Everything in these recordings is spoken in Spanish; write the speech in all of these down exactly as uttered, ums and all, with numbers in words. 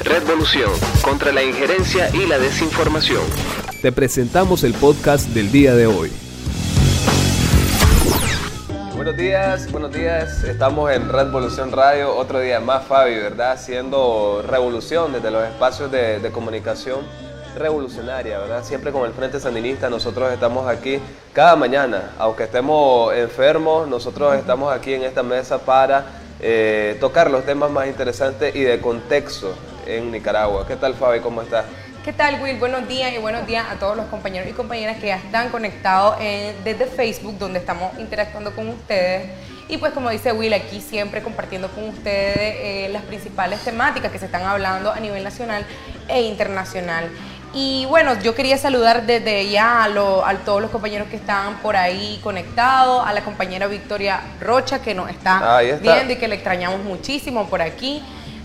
Redvolución, contra la injerencia y la desinformación. Te presentamos el podcast del día de hoy. Buenos días, buenos días. Estamos en Redvolución Radio, otro día más, Fabi, ¿verdad? Haciendo revolución desde los espacios de, de comunicación revolucionaria, ¿verdad? Siempre con el Frente Sandinista, nosotros estamos aquí cada mañana. Aunque estemos enfermos, nosotros estamos aquí en esta mesa para eh, tocar los temas más interesantes y de contexto en Nicaragua. ¿Qué tal, Fabi? ¿Cómo estás? ¿Qué tal, Will? Buenos días y buenos días a todos los compañeros y compañeras que ya están conectados en, desde Facebook, donde estamos interactuando con ustedes. Y pues como dice Will, aquí siempre compartiendo con ustedes eh, las principales temáticas que se están hablando a nivel nacional e internacional. Y bueno, yo quería saludar desde ya a, lo, a todos los compañeros que están por ahí conectados, a la compañera Victoria Rocha, que nos está, está. viendo y que le extrañamos muchísimo por aquí.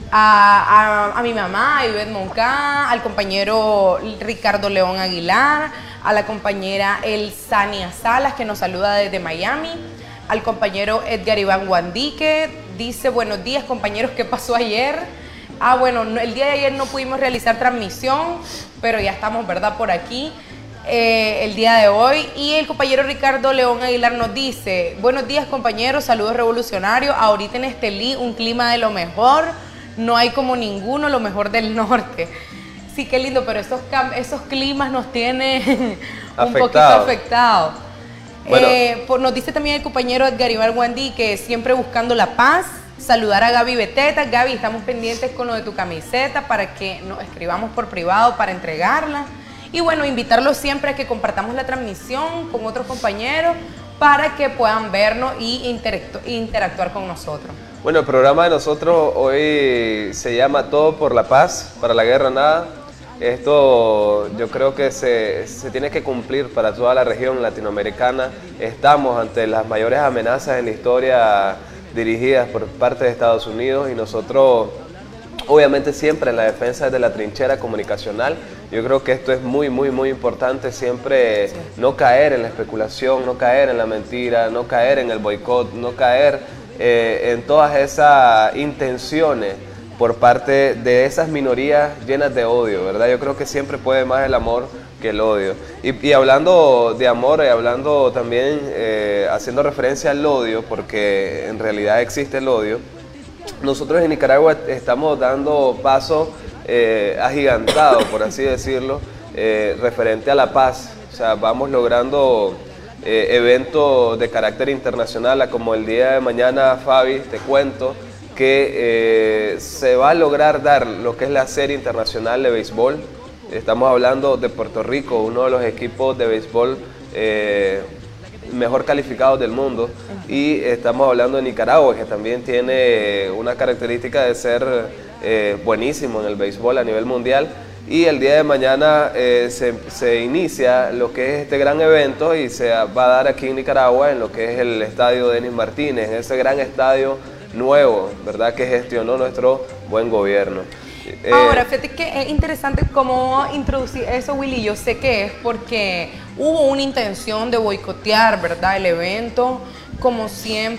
A, a, a mi mamá, a Ivette Moncada, al compañero Ricardo León Aguilar, a la compañera Elsania Salas, que nos saluda desde Miami, al compañero Edgar Iván Guandique, dice: buenos días, compañeros, ¿qué pasó ayer? Ah, bueno, no, el día de ayer no pudimos realizar transmisión, pero ya estamos, ¿verdad?, por aquí eh, el día de hoy. Y el compañero Ricardo León Aguilar nos dice: buenos días, compañeros, saludos revolucionarios, ahorita en Estelí un clima de lo mejor. No hay como ninguno, lo mejor del norte. Sí, qué lindo, pero esos, esos climas nos tienen un Afectado. poquito afectados. Bueno. Eh, por, nos dice también el compañero Edgar Iván Guandí que siempre buscando la paz. Saludar a Gaby Beteta. Gaby, estamos pendientes con lo de tu camiseta para que nos escribamos por privado para entregarla. Y bueno, invitarlos siempre a que compartamos la transmisión con otros compañeros para que puedan vernos y interactu interactuar con nosotros. Bueno, el programa de nosotros hoy se llama Todo por la Paz, para la guerra nada. Esto yo creo que se, se tiene que cumplir para toda la región latinoamericana. Estamos ante las mayores amenazas en la historia dirigidas por parte de Estados Unidos y nosotros, obviamente, siempre en la defensa de la trinchera comunicacional. Yo creo que esto es muy, muy, muy importante, siempre sí. no caer en la especulación, no caer en la mentira, no caer en el boicot, no caer eh, en todas esas intenciones por parte de esas minorías llenas de odio, ¿verdad? Yo creo que siempre puede más el amor que el odio. Y, y hablando de amor y hablando también, eh, haciendo referencia al odio, porque en realidad existe el odio, nosotros en Nicaragua estamos dando pasos eh, agigantados, por así decirlo, eh, referente a la paz. O sea, vamos logrando eh, eventos de carácter internacional, como el día de mañana, Fabi, te cuento que eh, se va a lograr dar lo que es la Serie Internacional de Béisbol. Estamos hablando de Puerto Rico, uno de los equipos de béisbol eh, mejor calificados del mundo, y estamos hablando de Nicaragua, que también tiene una característica de ser eh, buenísimo en el béisbol a nivel mundial. Y el día de mañana eh, se, se inicia lo que es este gran evento y se va a dar aquí en Nicaragua, en lo que es el estadio Denis Martínez, ese gran estadio nuevo, ¿verdad?, que gestionó nuestro buen gobierno. Eh, Ahora, fíjate que es interesante cómo introducir eso, Willy. Yo sé que es porque hubo una intención de boicotear, ¿verdad?, el evento. Como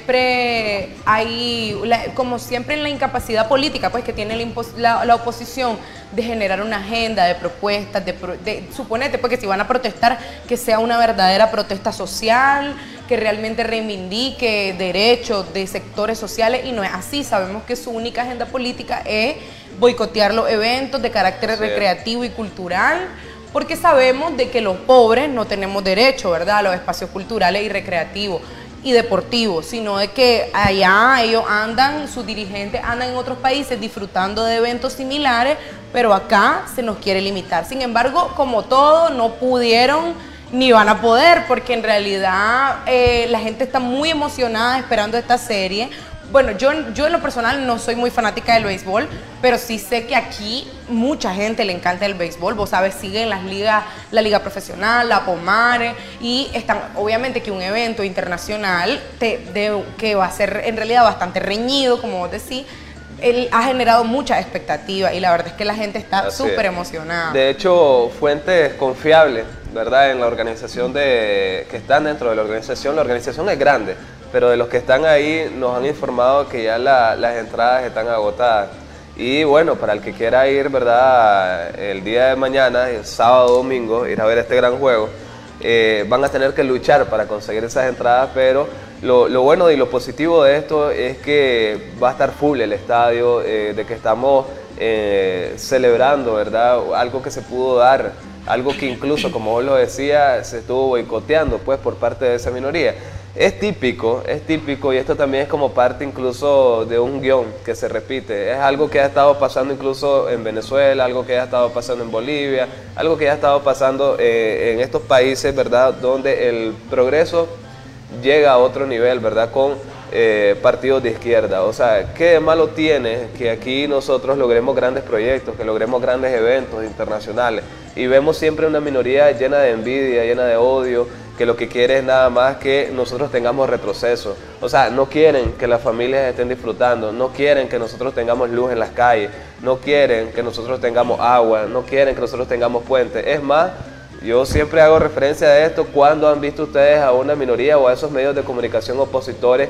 siempre hay, la, como siempre en la incapacidad política, pues, que tiene la, la, la oposición de generar una agenda de propuestas, de, de suponete, pues, que si van a protestar, que sea una verdadera protesta social, que realmente reivindique derechos de sectores sociales, y no es así. Sabemos que su única agenda política es boicotear los eventos de carácter sí. recreativo y cultural, porque sabemos de que los pobres no tenemos derecho, ¿verdad?, a los espacios culturales y recreativos y deportivos, sino de que allá ellos andan, sus dirigentes andan en otros países disfrutando de eventos similares, pero acá se nos quiere limitar. Sin embargo, como todo, no pudieron ni van a poder, porque en realidad eh, la gente está muy emocionada esperando esta serie. Bueno, yo, yo en lo personal no soy muy fanática del béisbol, pero sí sé que aquí mucha gente le encanta el béisbol. Vos sabes, siguen las ligas, la liga profesional, la Pomare, y están, obviamente que un evento internacional te, de, que va a ser en realidad bastante reñido, como vos decís, él ha generado mucha expectativa y la verdad es que la gente está súper emocionada. De hecho, fuentes confiables, ¿verdad?, en la organización de, que están dentro de la organización, la organización es grande, pero de los que están ahí nos han informado que ya la, las entradas están agotadas. Y bueno, para el que quiera ir, ¿verdad? El día de mañana, el sábado, domingo, ir a ver este gran juego, eh, van a tener que luchar para conseguir esas entradas, pero lo, lo bueno y lo positivo de esto es que va a estar full el estadio, eh, de que estamos eh, celebrando, ¿verdad? Algo que se pudo dar, algo que incluso, como vos lo decías, se estuvo boicoteando pues por parte de esa minoría. Es típico, es típico y esto también es como parte incluso de un guión que se repite. Es algo que ha estado pasando incluso en Venezuela, algo que ha estado pasando en Bolivia, algo que ha estado pasando eh, en estos países, ¿verdad? Donde el progreso llega a otro nivel, ¿verdad? Con eh, partidos de izquierda. O sea, ¿qué de malo tiene que aquí nosotros logremos grandes proyectos, que logremos grandes eventos internacionales? Y vemos siempre una minoría llena de envidia, llena de odio, que lo que quiere es nada más que nosotros tengamos retroceso. O sea, no quieren que las familias estén disfrutando, no quieren que nosotros tengamos luz en las calles, no quieren que nosotros tengamos agua, no quieren que nosotros tengamos puentes. Es más, yo siempre hago referencia a esto, cuando han visto ustedes a una minoría o a esos medios de comunicación opositores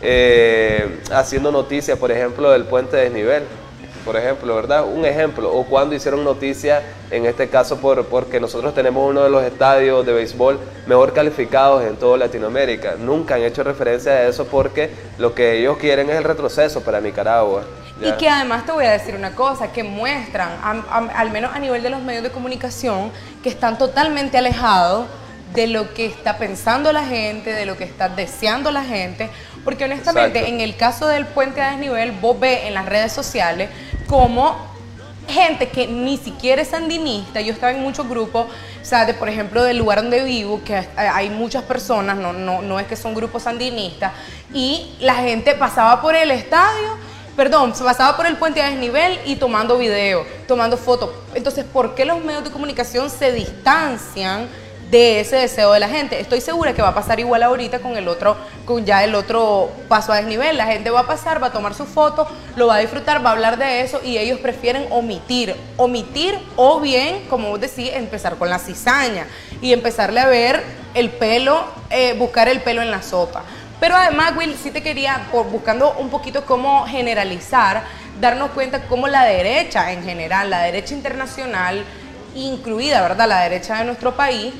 eh, haciendo noticias, por ejemplo, del puente de desnivel. Por ejemplo, ¿verdad? Un ejemplo. O cuando hicieron noticia, en este caso por, porque nosotros tenemos uno de los estadios de béisbol mejor calificados en toda Latinoamérica. Nunca han hecho referencia a eso porque lo que ellos quieren es el retroceso para Nicaragua. ¿Ya? Y que además te voy a decir una cosa, que muestran, a, a, al menos a nivel de los medios de comunicación, que están totalmente alejados de lo que está pensando la gente, de lo que está deseando la gente, porque honestamente Exacto. en el caso del puente a desnivel, vos ves en las redes sociales como gente que ni siquiera es sandinista. Yo estaba en muchos grupos, o sea, de, por ejemplo, del lugar donde vivo, que hay muchas personas, no, no, no es que son grupos sandinistas, y la gente pasaba por el estadio, perdón, se pasaba por el puente a desnivel y tomando video, tomando fotos. Entonces, ¿por qué los medios de comunicación se distancian de ese deseo de la gente? Estoy segura que va a pasar igual ahorita con el otro, con ya el otro paso a desnivel. La gente va a pasar, va a tomar su foto, lo va a disfrutar, va a hablar de eso y ellos prefieren omitir, omitir o bien, como vos decís, empezar con la cizaña y empezarle a ver el pelo, eh, buscar el pelo en la sopa. Pero además, Will, sí te quería, por, buscando un poquito cómo generalizar, darnos cuenta cómo la derecha en general, la derecha internacional, incluida, ¿verdad?, la derecha de nuestro país,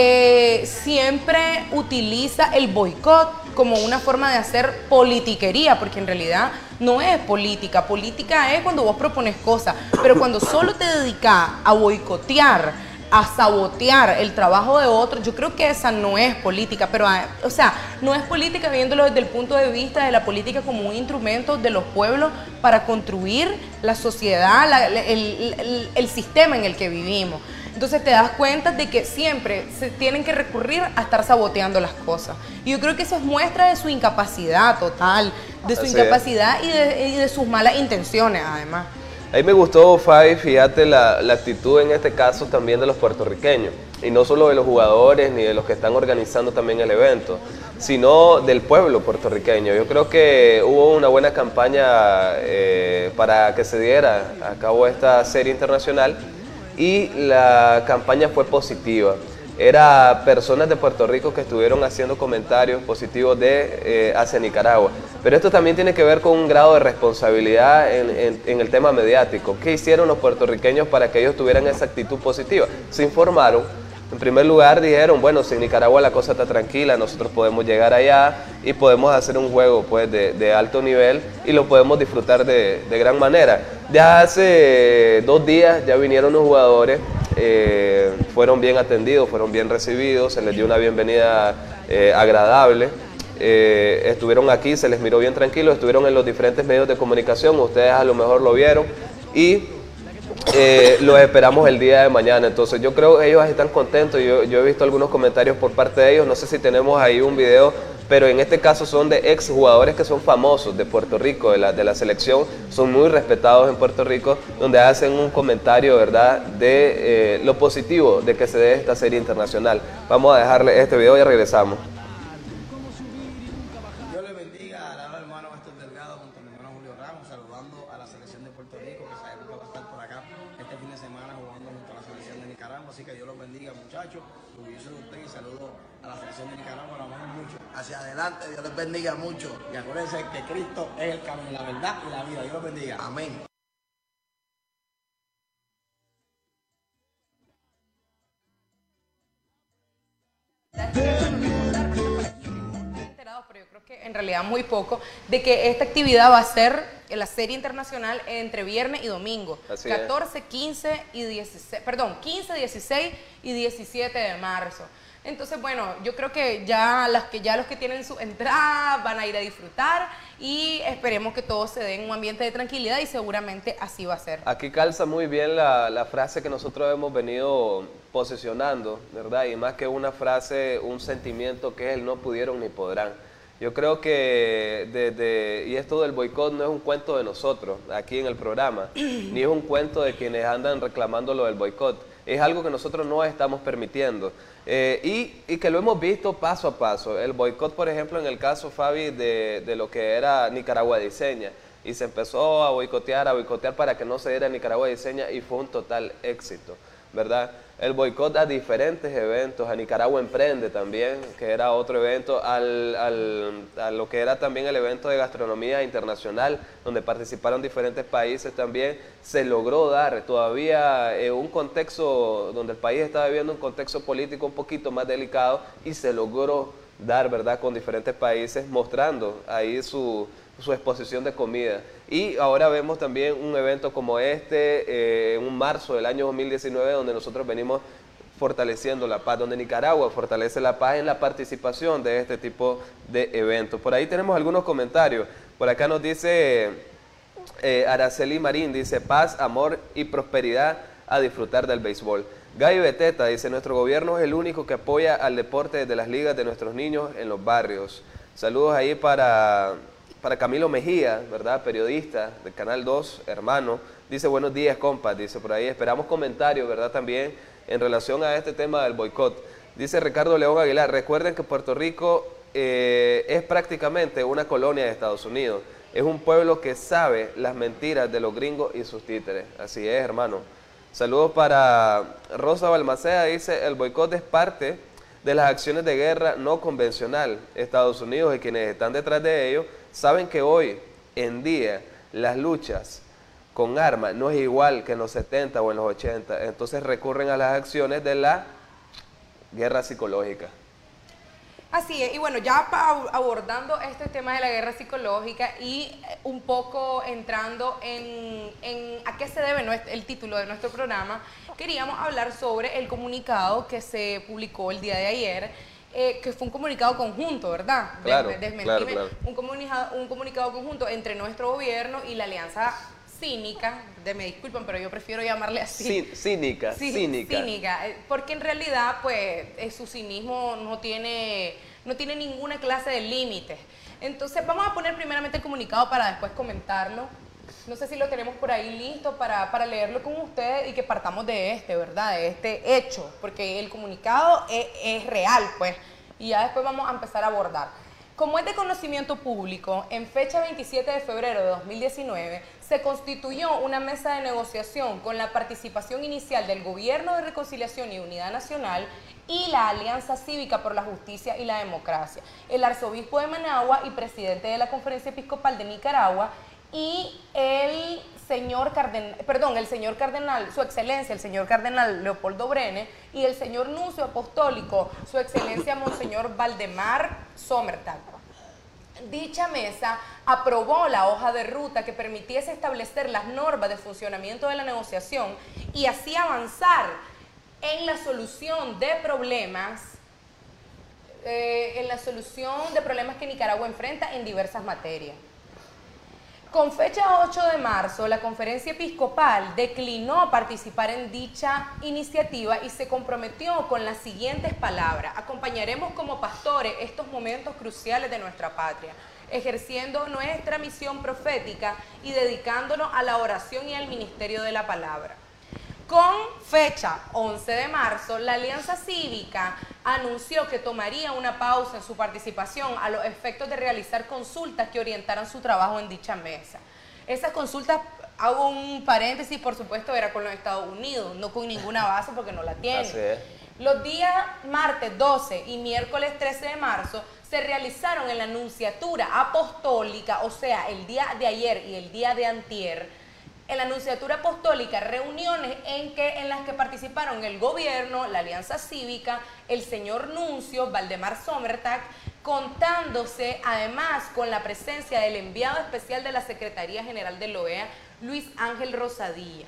eh, siempre utiliza el boicot como una forma de hacer politiquería, porque en realidad no es política. Política es cuando vos propones cosas, pero cuando solo te dedicas a boicotear, a sabotear el trabajo de otro, yo creo que esa no es política, pero, o sea, no es política viéndolo desde el punto de vista de la política como un instrumento de los pueblos para construir la sociedad, la, el, el, el sistema en el que vivimos. Entonces te das cuenta de que siempre se tienen que recurrir a estar saboteando las cosas. Y yo creo que eso es muestra de su incapacidad total, de su Así incapacidad y de, y de sus malas intenciones, además. A mí me gustó, Fabi, fíjate la, la actitud en este caso también de los puertorriqueños, y no solo de los jugadores ni de los que están organizando también el evento, sino del pueblo puertorriqueño. Yo creo que hubo una buena campaña eh, para que se diera a cabo esta serie internacional y la campaña fue positiva. Era personas de Puerto Rico que estuvieron haciendo comentarios positivos de, eh, hacia Nicaragua. Pero esto también tiene que ver con un grado de responsabilidad en, en, en el tema mediático. ¿Qué hicieron los puertorriqueños para que ellos tuvieran esa actitud positiva? Se informaron. En primer lugar dijeron, bueno, si en Nicaragua la cosa está tranquila, nosotros podemos llegar allá y podemos hacer un juego pues, de, de alto nivel y lo podemos disfrutar de, de gran manera. Ya hace dos días ya vinieron los jugadores, eh, fueron bien atendidos, fueron bien recibidos, se les dio una bienvenida eh, agradable. Eh, estuvieron aquí, se les miró bien tranquilos, estuvieron en los diferentes medios de comunicación, ustedes a lo mejor lo vieron y eh, los esperamos el día de mañana. Entonces yo creo que ellos están contentos, yo, yo he visto algunos comentarios por parte de ellos, no sé si tenemos ahí un video, pero en este caso son de ex jugadores que son famosos de Puerto Rico, de la, de la selección, son muy respetados en Puerto Rico, donde hacen un comentario, ¿verdad?, de eh, lo positivo de que se dé esta serie internacional. Vamos a dejarle este video y regresamos. Saludando a la selección de Puerto Rico, que sabemos que va a estar por acá este fin de semana jugando junto a la selección de Nicaragua, así que Dios los bendiga, muchachos, orgulloso de ustedes y saludo a la selección de Nicaragua, la amamos mucho. Hacia adelante, Dios les bendiga mucho y acuérdense que Cristo es el camino, la verdad y la vida. Dios los bendiga. Amén. creo que en realidad muy poco, de que esta actividad va a ser en la serie internacional entre viernes y domingo. Así catorce, quince y dieciséis, perdón, quince, dieciséis y diecisiete de marzo. Entonces, bueno, yo creo que ya, las que ya los que tienen su entrada van a ir a disfrutar y esperemos que todo se dé en un ambiente de tranquilidad y seguramente así va a ser. Aquí calza muy bien la, la frase que nosotros hemos venido posicionando, ¿verdad? Y más que una frase, un sentimiento que es el no pudieron ni podrán. Yo creo que, desde, y esto del boicot no es un cuento de nosotros aquí en el programa, ni es un cuento de quienes andan reclamando lo del boicot. Es algo que nosotros no estamos permitiendo eh, y, y que lo hemos visto paso a paso. El boicot, por ejemplo, en el caso, Fabi, de, de lo que era Nicaragua Diseña, y se empezó a boicotear, a boicotear para que no se diera Nicaragua Diseña y fue un total éxito, ¿verdad? El boicot a diferentes eventos, a Nicaragua Emprende también, que era otro evento, al, al, a lo que era también el evento de gastronomía internacional, donde participaron diferentes países también, se logró dar todavía en un contexto donde el país estaba viviendo un contexto político un poquito más delicado y se logró dar, ¿verdad?, con diferentes países, mostrando ahí su, su exposición de comida. Y ahora vemos también un evento como este, eh, en un marzo del año dos mil diecinueve, donde nosotros venimos fortaleciendo la paz, donde Nicaragua fortalece la paz en la participación de este tipo de eventos. Por ahí tenemos algunos comentarios. Por acá nos dice eh, Araceli Marín, dice paz, amor y prosperidad a disfrutar del béisbol. Gaby Beteta dice, nuestro gobierno es el único que apoya al deporte desde las ligas de nuestros niños en los barrios. Saludos ahí para, para Camilo Mejía, ¿verdad? Periodista del Canal dos, hermano. Dice, buenos días, compas, dice por ahí. Esperamos comentarios, ¿verdad? También en relación a este tema del boicot. Dice Ricardo León Aguilar, recuerden que Puerto Rico eh, es prácticamente una colonia de Estados Unidos. Es un pueblo que sabe las mentiras de los gringos y sus títeres. Así es, hermano. Saludos para Rosa Balmaceda, dice, el boicot es parte de las acciones de guerra no convencional. Estados Unidos y quienes están detrás de ellos saben que hoy en día las luchas con armas no es igual que en los setenta o en los ochenta, entonces recurren a las acciones de la guerra psicológica. Así es, y bueno, ya abordando este tema de la guerra psicológica y un poco entrando en, en a qué se debe nuestro, el título de nuestro programa, queríamos hablar sobre el comunicado que se publicó el día de ayer, eh, que fue un comunicado conjunto, ¿verdad? Claro, Desmentime, claro, claro. Un, comunicado, un comunicado conjunto entre nuestro gobierno y la Alianza Cínica, de, me disculpan, pero yo prefiero llamarle así. Cí, cínica, sí, cínica. Cínica, porque en realidad, pues, eh, su cinismo no tiene, no tiene ninguna clase de límites. Entonces, vamos a poner primeramente el comunicado para después comentarlo. No sé si lo tenemos por ahí listo para, para leerlo con ustedes y que partamos de este, ¿verdad? De este hecho, porque el comunicado es, es real, pues, y ya después vamos a empezar a abordar. Como es de conocimiento público, en fecha veintisiete de febrero de dos mil diecinueve, se constituyó una mesa de negociación con la participación inicial del Gobierno de Reconciliación y Unidad Nacional y la Alianza Cívica por la Justicia y la Democracia, el arzobispo de Managua y presidente de la Conferencia Episcopal de Nicaragua, y el señor cardenal, perdón, el señor cardenal, su excelencia, el señor cardenal Leopoldo Brene, y el señor nuncio apostólico, su excelencia Monseñor Valdemar Sommertag. Dicha mesa aprobó la hoja de ruta que permitiese establecer las normas de funcionamiento de la negociación y así avanzar en la solución de problemas, eh, en la solución de problemas que Nicaragua enfrenta en diversas materias. Con fecha ocho de marzo, la Conferencia Episcopal declinó participar en dicha iniciativa y se comprometió con las siguientes palabras: acompañaremos como pastores estos momentos cruciales de nuestra patria, ejerciendo nuestra misión profética y dedicándonos a la oración y al ministerio de la palabra. Con fecha once de marzo, la Alianza Cívica anunció que tomaría una pausa en su participación a los efectos de realizar consultas que orientaran su trabajo en dicha mesa. Esas consultas, hago un paréntesis, por supuesto, era con los Estados Unidos, no con ninguna base porque no la tienen. Así es. Los días martes doce y miércoles trece de marzo se realizaron en la Nunciatura Apostólica, o sea, el día de ayer y el día de antier, en la Nunciatura Apostólica, reuniones en, que, en las que participaron el gobierno, la Alianza Cívica, el señor nuncio, Valdemar Sommertag, contándose además con la presencia del enviado especial de la Secretaría General de la O E A, Luis Ángel Rosadilla.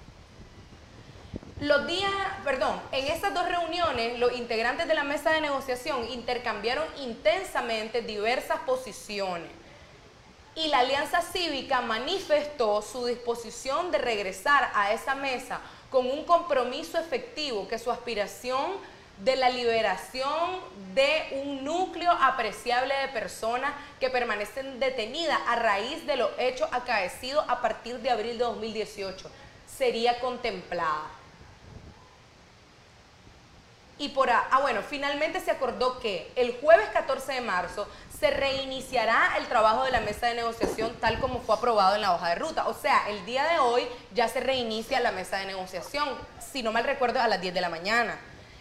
Los días, perdón, en estas dos reuniones, los integrantes de la mesa de negociación intercambiaron intensamente diversas posiciones y la Alianza Cívica manifestó su disposición de regresar a esa mesa con un compromiso efectivo, que su aspiración de la liberación de un núcleo apreciable de personas que permanecen detenidas a raíz de los hechos acaecidos a partir de abril de dos mil dieciocho sería contemplada. Y por a, ah, bueno, finalmente se acordó que el jueves catorce de marzo se reiniciará el trabajo de la mesa de negociación tal como fue aprobado en la hoja de ruta. O sea, el día de hoy ya se reinicia la mesa de negociación, si no mal recuerdo, a las diez de la mañana.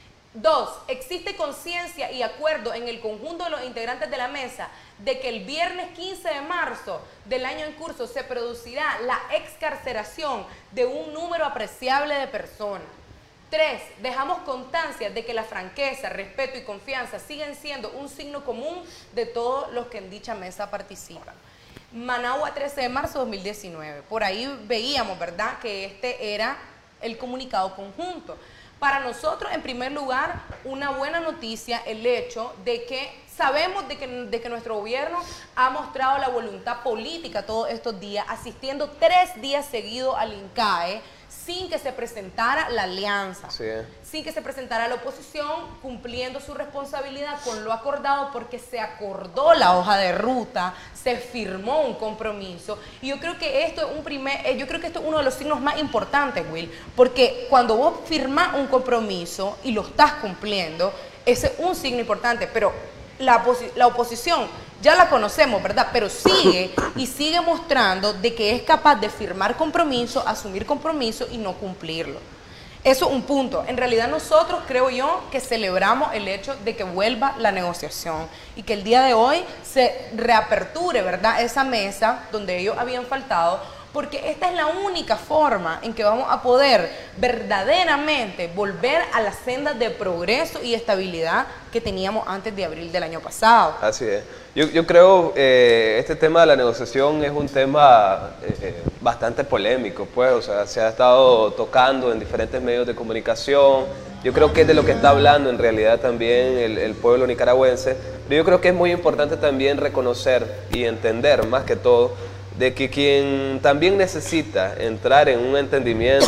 Dos, existe conciencia y acuerdo en el conjunto de los integrantes de la mesa de que el viernes quince de marzo del año en curso se producirá la excarceración de un número apreciable de personas. Tres, dejamos constancia de que la franqueza, respeto y confianza siguen siendo un signo común de todos los que en dicha mesa participan. Managua, trece de marzo de dos mil diecinueve. Por ahí veíamos, ¿verdad?, que este era el comunicado conjunto. Para nosotros, en primer lugar, una buena noticia el hecho de que sabemos de que, de que nuestro gobierno ha mostrado la voluntad política todos estos días, asistiendo tres días seguidos al INCAE, sin que se presentara la alianza, sí. sin que se presentara la oposición, cumpliendo su responsabilidad con lo acordado, porque se acordó la hoja de ruta, se firmó un compromiso, y yo creo que esto es un primer, yo creo que esto es uno de los signos más importantes, Will, porque cuando vos firmás un compromiso y lo estás cumpliendo, ese es un signo importante, pero la, oposi la oposición ya la conocemos, ¿verdad? Pero sigue y sigue mostrando de que es capaz de firmar compromiso, asumir compromiso y no cumplirlo. Eso es un punto. En realidad nosotros, creo yo, que celebramos el hecho de que vuelva la negociación y que el día de hoy se reaperture, ¿verdad?, esa mesa donde ellos habían faltado, porque esta es la única forma en que vamos a poder verdaderamente volver a las sendas de progreso y estabilidad que teníamos antes de abril del año pasado. Así es. Yo, yo creo que eh, este tema de la negociación es un tema eh, bastante polémico, pues, o sea, se ha estado tocando en diferentes medios de comunicación. Yo creo que es de lo que está hablando en realidad también el, el pueblo nicaragüense, pero yo creo que es muy importante también reconocer y entender, más que todo, de que quien también necesita entrar en un entendimiento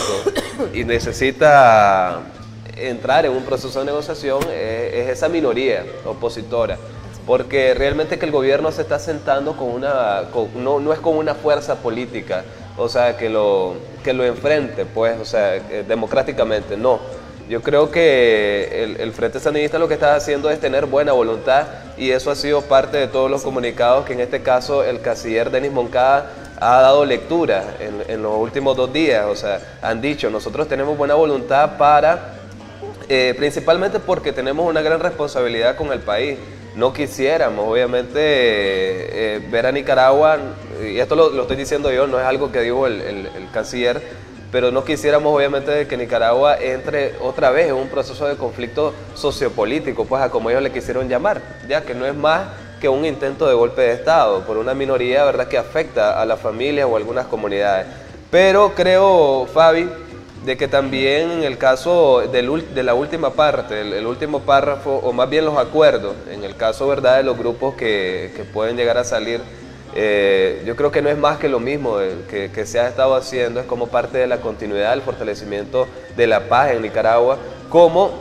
y necesita entrar en un proceso de negociación es, es esa minoría opositora, porque realmente que el gobierno se está sentando con una, con, no, no es con una fuerza política, o sea, que lo, que lo enfrente, pues, o sea, eh, democráticamente, no. Yo creo que el, el Frente Sandinista lo que está haciendo es tener buena voluntad, y eso ha sido parte de todos los comunicados que en este caso el canciller Denis Moncada ha dado lectura en, en los últimos dos días. O sea, han dicho, nosotros tenemos buena voluntad para, eh, principalmente porque tenemos una gran responsabilidad con el país. No quisiéramos, obviamente, eh, eh, ver a Nicaragua, y esto lo, lo estoy diciendo yo, no es algo que dijo el, el, el canciller, pero no quisiéramos obviamente que Nicaragua entre otra vez en un proceso de conflicto sociopolítico, pues a como ellos le quisieron llamar, ya que no es más que un intento de golpe de Estado por una minoría, ¿verdad?, que afecta a las familias o a algunas comunidades. Pero creo, Fabi, de que también en el caso del, de la última parte, el, el último párrafo, o más bien los acuerdos, en el caso, ¿verdad?, de los grupos que, que pueden llegar a salir, Eh, yo creo que no es más que lo mismo que, que se ha estado haciendo, es como parte de la continuidad del fortalecimiento de la paz en Nicaragua, como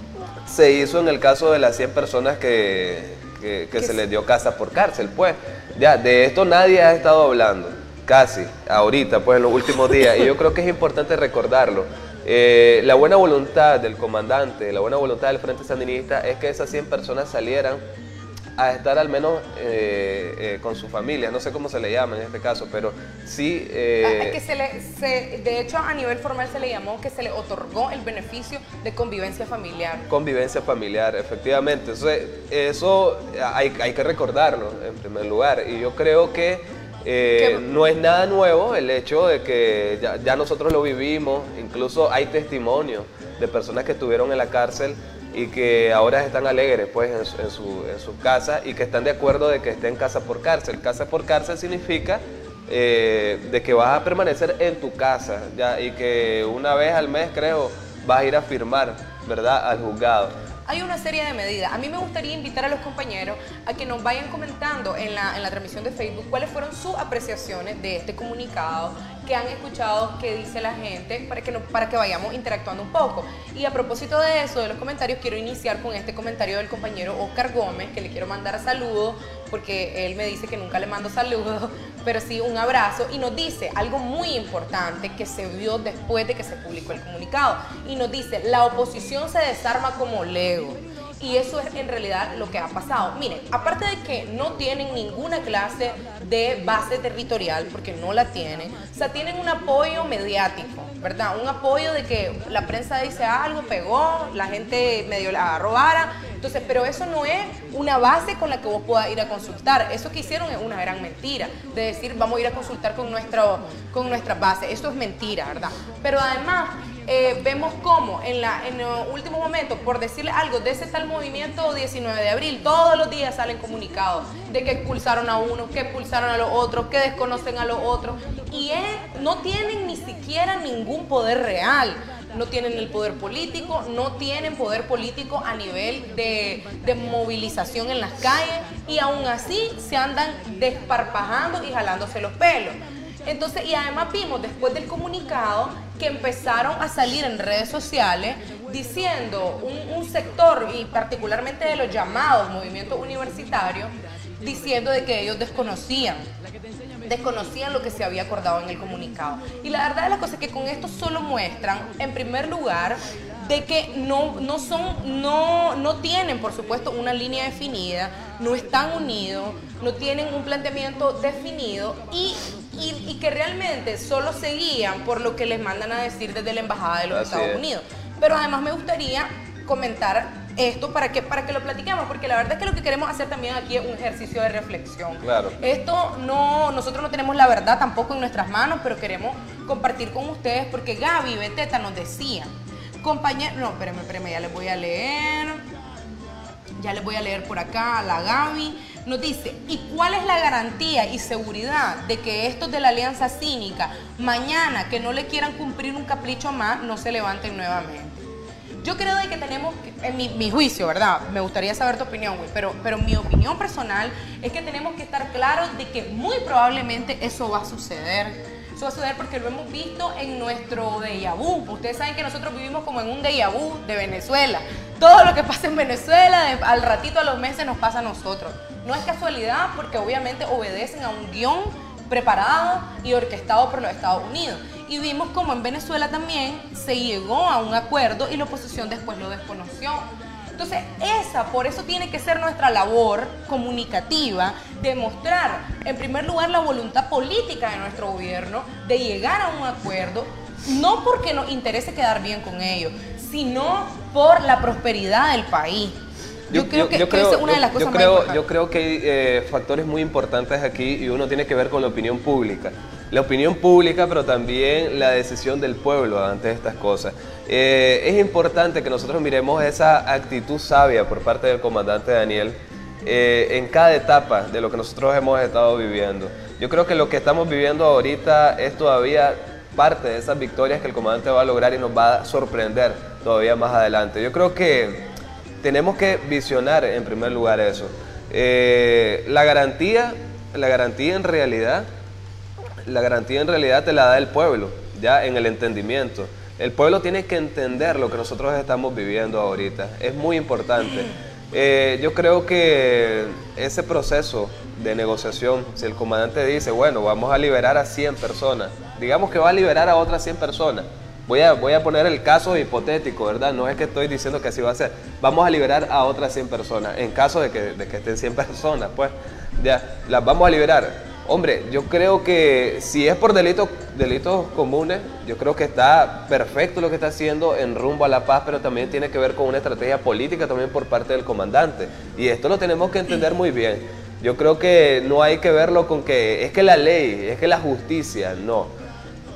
se hizo en el caso de las cien personas que, que, que se les dio casa por cárcel, pues. Ya, de esto nadie ha estado hablando, casi, ahorita, pues en los últimos días, y yo creo que es importante recordarlo. Eh, la buena voluntad del comandante, la buena voluntad del Frente Sandinista es que esas cien personas salieran a estar al menos eh, eh, con su familia, no sé cómo se le llama en este caso, pero sí... Eh, que se le, se, de hecho, a nivel formal se le llamó que se le otorgó el beneficio de convivencia familiar. Convivencia familiar, efectivamente. Entonces, eso hay, hay que recordarlo en primer lugar, y yo creo que eh, no es nada nuevo el hecho de que ya, ya nosotros lo vivimos, incluso hay testimonios de personas que estuvieron en la cárcel y que ahora están alegres pues en su, en su, en su casa y que están de acuerdo de que estén casa por cárcel. Casa por cárcel significa eh, de que vas a permanecer en tu casa, ¿ya? Y que una vez al mes, creo, vas a ir a firmar, ¿verdad?, al juzgado. Hay una serie de medidas. A mí me gustaría invitar a los compañeros a que nos vayan comentando en la, en la transmisión de Facebook cuáles fueron sus apreciaciones de este comunicado, que han escuchado, qué dice la gente, para que, no, para que vayamos interactuando un poco. Y a propósito de eso, de los comentarios, quiero iniciar con este comentario del compañero Oscar Gómez, que le quiero mandar saludos, porque él me dice que nunca le mando saludos, pero sí un abrazo, y nos dice algo muy importante que se vio después de que se publicó el comunicado, y nos dice: la oposición se desarma como Lego. Y eso es en realidad lo que ha pasado. Miren, aparte de que no tienen ninguna clase de base territorial, porque no la tienen, o sea, tienen un apoyo mediático, ¿verdad? Un apoyo de que la prensa dice algo, pegó, la gente medio la agarró vara. Entonces, pero eso no es una base con la que vos puedas ir a consultar. Eso que hicieron es una gran mentira, de decir vamos a ir a consultar con, nuestro, con nuestra base. Eso es mentira, ¿verdad? Pero además, eh, vemos cómo en, la, en los últimos momentos, por decirle algo, de ese tal movimiento diecinueve de abril, todos los días salen comunicados de que expulsaron a uno, que expulsaron a los otros, que desconocen a los otros, y es, no tienen ni siquiera ningún poder real. No tienen el poder político, no tienen poder político a nivel de, de movilización en las calles, y aún así se andan desparpajando y jalándose los pelos. Entonces, y además vimos después del comunicado que empezaron a salir en redes sociales diciendo un, un sector, y particularmente de los llamados movimientos universitarios, diciendo de que ellos desconocían desconocían lo que se había acordado en el comunicado. Y la verdad de las cosas es que con esto solo muestran, en primer lugar, de que no, no son, no, no tienen, por supuesto, una línea definida, no están unidos, no tienen un planteamiento definido, y, y, y que realmente solo se guían por lo que les mandan a decir desde la Embajada de los Así Estados es. Unidos. Pero además me gustaría comentar esto para que, para que lo platiquemos, porque la verdad es que lo que queremos hacer también aquí es un ejercicio de reflexión. Claro. Esto no, nosotros no tenemos la verdad tampoco en nuestras manos, pero queremos compartir con ustedes, porque Gaby Beteta nos decía, compañero, no, espérame, espérame, ya les voy a leer, ya les voy a leer por acá a la Gaby, nos dice: ¿y cuál es la garantía y seguridad de que estos de la Alianza Cínica, mañana que no le quieran cumplir un capricho más, no se levanten nuevamente? Yo creo de que tenemos, en mi, mi juicio, ¿verdad? Me gustaría saber tu opinión, güey, pero, pero mi opinión personal es que tenemos que estar claros de que muy probablemente eso va a suceder. Eso va a suceder porque lo hemos visto en nuestro déjà vu. Ustedes saben que nosotros vivimos como en un déjà vu de Venezuela. Todo lo que pasa en Venezuela, de, al ratito, a los meses, nos pasa a nosotros. No es casualidad, porque obviamente obedecen a un guión preparado y orquestado por los Estados Unidos. Y vimos como en Venezuela también se llegó a un acuerdo y la oposición después lo desconoció. Entonces, esa, por eso tiene que ser nuestra labor comunicativa, demostrar, en primer lugar, la voluntad política de nuestro gobierno de llegar a un acuerdo, no porque nos interese quedar bien con ellos, sino por la prosperidad del país. Yo, yo creo que, yo que creo, esa es una de las yo, cosas yo creo, más importantes. Yo creo que hay eh, factores muy importantes aquí, y uno tiene que ver con la opinión pública. La opinión pública, pero también la decisión del pueblo ante estas cosas. Eh, es importante que nosotros miremos esa actitud sabia por parte del comandante Daniel eh, en cada etapa de lo que nosotros hemos estado viviendo. Yo creo que lo que estamos viviendo ahorita es todavía parte de esas victorias que el comandante va a lograr y nos va a sorprender todavía más adelante. Yo creo que tenemos que visionar en primer lugar eso. Eh, la garantía, la garantía en realidad, la garantía en realidad te la da el pueblo, ya en el entendimiento. El pueblo tiene que entender lo que nosotros estamos viviendo ahorita. Es muy importante. Eh, yo creo que ese proceso de negociación, si el comandante dice, bueno, vamos a liberar a cien personas, digamos que va a liberar a otras cien personas. Voy a, voy a poner el caso hipotético, ¿verdad? No es que estoy diciendo que así va a ser. Vamos a liberar a otras cien personas. En caso de que, de que estén cien personas, pues, ya, las vamos a liberar. Hombre, yo creo que si es por delitos, delitos comunes, yo creo que está perfecto lo que está haciendo en rumbo a la paz, pero también tiene que ver con una estrategia política también por parte del comandante. Y esto lo tenemos que entender muy bien. Yo creo que no hay que verlo con que es que la ley, es que la justicia, no.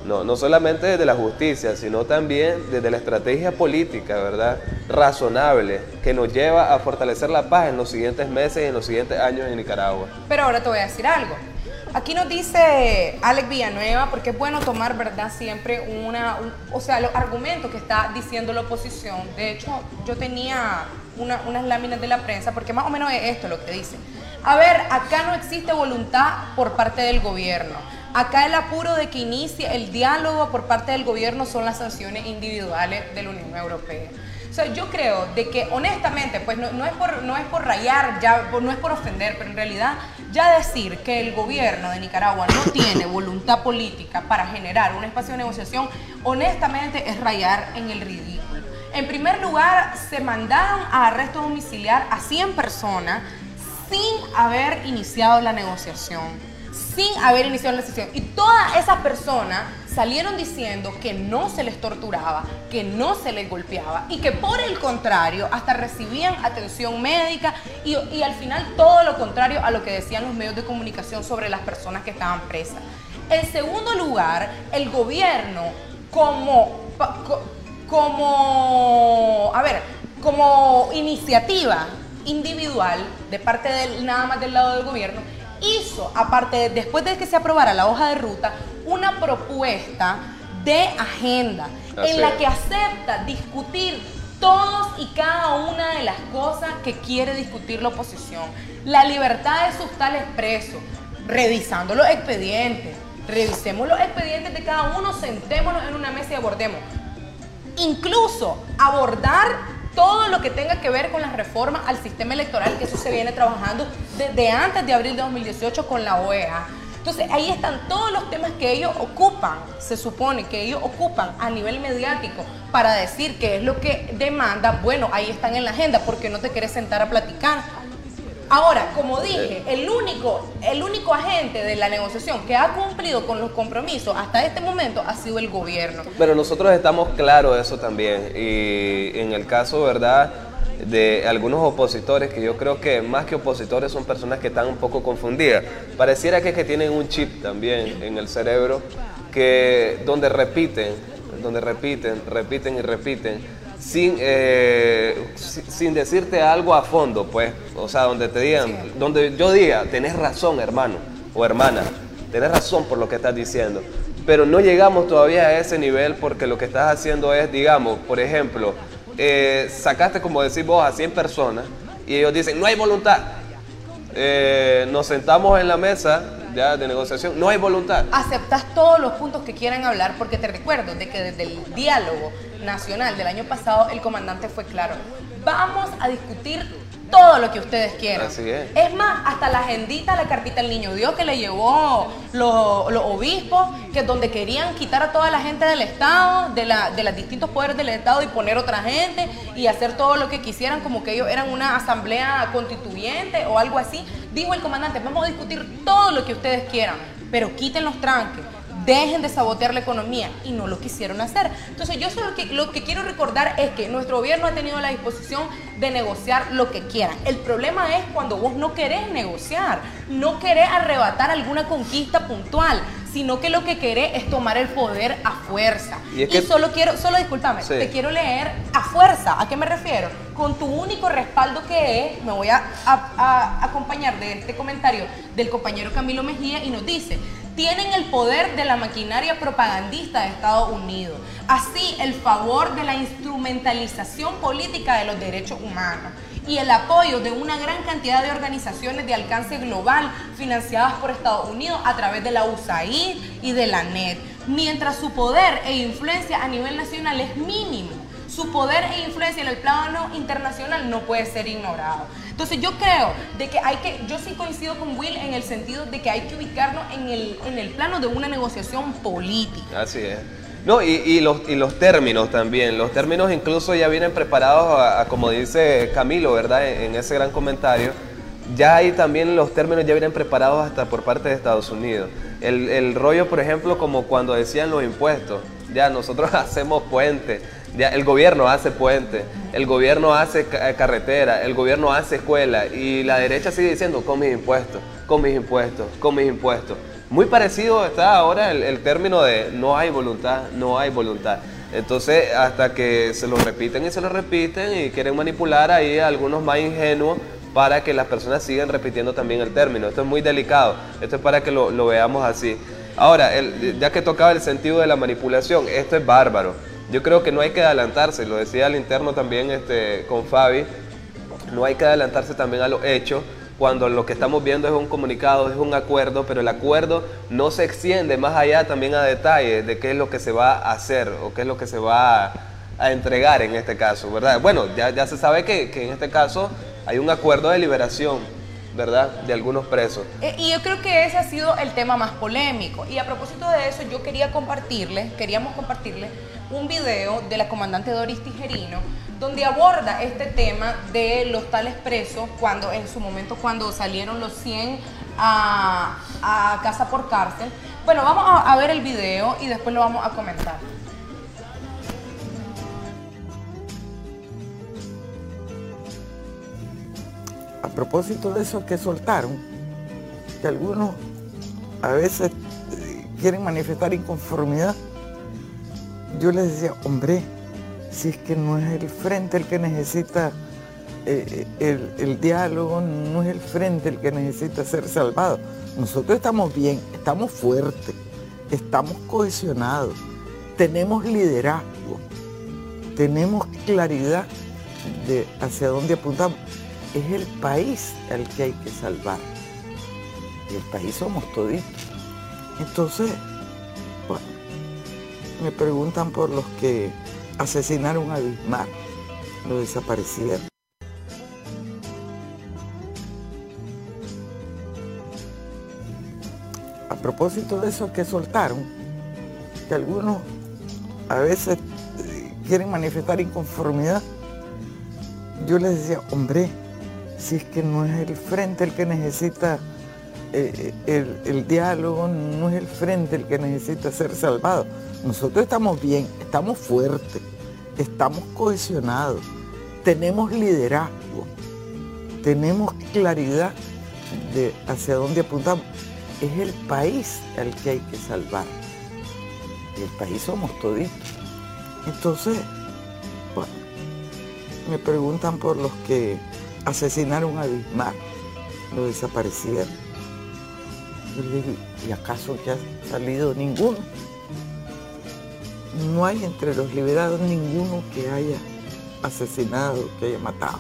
No, no solamente desde la justicia, sino también desde la estrategia política, ¿verdad? Razonable, que nos lleva a fortalecer la paz en los siguientes meses y en los siguientes años en Nicaragua. Pero ahora te voy a decir algo. Aquí nos dice Alex Villanueva, porque es bueno tomar, ¿verdad?, siempre una, un, o sea, los argumentos que está diciendo la oposición. De hecho, yo tenía una, unas láminas de la prensa, porque más o menos es esto lo que dice. A ver, acá no existe voluntad por parte del gobierno. Acá el apuro de que inicie el diálogo por parte del gobierno son las sanciones individuales de la Unión Europea. O sea, yo creo de que honestamente, pues no, no, es por, no es por rayar, ya, no es por ofender, pero en realidad ya decir que el gobierno de Nicaragua no tiene voluntad política para generar un espacio de negociación, honestamente es rayar en el ridículo. En primer lugar, se mandaron a arresto domiciliar a cien personas sin haber iniciado la negociación. sin haber iniciado la sesión. Y todas esas personas salieron diciendo que no se les torturaba, que no se les golpeaba y que por el contrario hasta recibían atención médica y, y al final todo lo contrario a lo que decían los medios de comunicación sobre las personas que estaban presas. En segundo lugar, el gobierno como, como, a ver, como iniciativa individual de parte del, nada más del lado del gobierno, hizo, aparte de, después de que se aprobara la hoja de ruta, una propuesta de agenda Así en la que acepta discutir todos y cada una de las cosas que quiere discutir la oposición. La libertad de sus tales presos, revisando los expedientes, revisemos los expedientes de cada uno, sentémonos en una mesa y abordemos. Incluso abordar todo lo que tenga que ver con las reformas al sistema electoral, que eso se viene trabajando desde antes de abril de dos mil dieciocho con la O E A. Entonces ahí están todos los temas que ellos ocupan, se supone que ellos ocupan a nivel mediático para decir qué es lo que demanda. Bueno, ahí están en la agenda, porque no te quieres sentar a platicar. Ahora, como dije, el único, el único agente de la negociación que ha cumplido con los compromisos hasta este momento ha sido el gobierno. Pero nosotros estamos claros de eso también, y en el caso, ¿verdad?, de algunos opositores, que yo creo que más que opositores son personas que están un poco confundidas. Pareciera que, que tienen un chip también en el cerebro, que donde repiten, donde repiten, repiten y repiten, sin, eh, sin decirte algo a fondo, pues, o sea, donde te digan, sí. donde yo diga, tenés razón, hermano o hermana, tenés razón por lo que estás diciendo, pero no llegamos todavía a ese nivel, porque lo que estás haciendo es, digamos, por ejemplo, eh, sacaste, como decís vos, a cien personas y ellos dicen, no hay voluntad, eh, nos sentamos en la mesa ya de negociación, no hay voluntad. Aceptas todos los puntos que quieran hablar, porque te recuerdo de que desde el diálogo nacional del año pasado el comandante fue claro, vamos a discutir todo lo que ustedes quieran. Así es. Es más, hasta la agendita, la cartita al niño Dios que le llevó los, los obispos, que es donde querían quitar a toda la gente del Estado, de, la, de los distintos poderes del Estado y poner otra gente y hacer todo lo que quisieran, como que ellos eran una asamblea constituyente o algo así. Dijo el comandante, vamos a discutir todo lo que ustedes quieran, pero quiten los tranques, dejen de sabotear la economía, y no lo quisieron hacer. Entonces yo solo que, lo que quiero recordar es que nuestro gobierno ha tenido la disposición de negociar lo que quieran. El problema es cuando vos no querés negociar, no querés arrebatar alguna conquista puntual, sino que lo que querés es tomar el poder a fuerza. Y, es que... y solo quiero, solo discúlpame, sí. te quiero leer a fuerza. ¿A qué me refiero? Con tu único respaldo, que es, me voy a, a, a acompañar de este comentario del compañero Camilo Mejía, y nos dice: tienen el poder de la maquinaria propagandista de Estados Unidos, así el favor de la instrumentalización política de los derechos humanos y el apoyo de una gran cantidad de organizaciones de alcance global financiadas por Estados Unidos a través de la U S A I D y de la N E T, mientras su poder e influencia a nivel nacional es mínimo. Su poder e influencia en el plano internacional no puede ser ignorado. Entonces yo creo de que hay que, yo sí coincido con Will en el sentido de que hay que ubicarnos en el, en el plano de una negociación política. Así es. No, y, y, los, y los términos también, los términos incluso ya vienen preparados a, a como dice Camilo, ¿verdad? En, en ese gran comentario, ya hay también los términos ya vienen preparados hasta por parte de Estados Unidos. El, el rollo, por ejemplo, como cuando decían los impuestos, ya nosotros hacemos puentes. Ya, el gobierno hace puente, el gobierno hace carretera, el gobierno hace escuela, y la derecha sigue diciendo con mis impuestos, con mis impuestos, con mis impuestos. Muy parecido está ahora el, el término de no hay voluntad, no hay voluntad. Entonces, hasta que se lo repiten y se lo repiten y quieren manipular ahí a algunos más ingenuos para que las personas sigan repitiendo también el término. Esto es muy delicado, esto es para que lo, lo veamos así. Ahora, el, ya que tocaba el sentido de la manipulación, esto es bárbaro. Yo creo que no hay que adelantarse, lo decía al interno también este, con Fabi, no hay que adelantarse también a los hechos, cuando lo que estamos viendo es un comunicado, es un acuerdo, pero el acuerdo no se extiende más allá también a detalles de qué es lo que se va a hacer o qué es lo que se va a, a entregar en este caso, ¿verdad? Bueno, ya, ya se sabe que, que en este caso hay un acuerdo de liberación, ¿verdad?, de algunos presos. Eh, y yo creo que ese ha sido el tema más polémico. Y a propósito de eso, yo quería compartirles, queríamos compartirles un video de la comandante Doris Tijerino, donde aborda este tema de los tales presos, cuando en su momento, cuando salieron los cien a, a casa por cárcel. Bueno, vamos a, a ver el video y después lo vamos a comentar. A propósito de eso que soltaron, que algunos a veces quieren manifestar inconformidad, yo les decía, hombre, si es que no es el frente el que necesita eh, el, el diálogo, no es el frente el que necesita ser salvado. Nosotros estamos bien, estamos fuertes, estamos cohesionados, tenemos liderazgo, tenemos claridad de hacia dónde apuntamos. Es el país al que hay que salvar. Y el país somos toditos. Entonces, bueno, me preguntan por los que asesinaron a Bismarck, lo desaparecieron. A propósito de eso que soltaron, que algunos a veces quieren manifestar inconformidad, yo les decía, hombre, si es que no es el frente el que necesita eh, el, el diálogo, no es el frente el que necesita ser salvado. Nosotros estamos bien, estamos fuertes, estamos cohesionados, tenemos liderazgo, tenemos claridad de hacia dónde apuntamos. Es el país al que hay que salvar. Y el país somos toditos. Entonces, bueno, me preguntan por los que asesinaron a Bismarck, lo desaparecieron. Yo le digo, ¿y acaso ya ha salido ninguno? No hay entre los liberados ninguno que haya asesinado, que haya matado.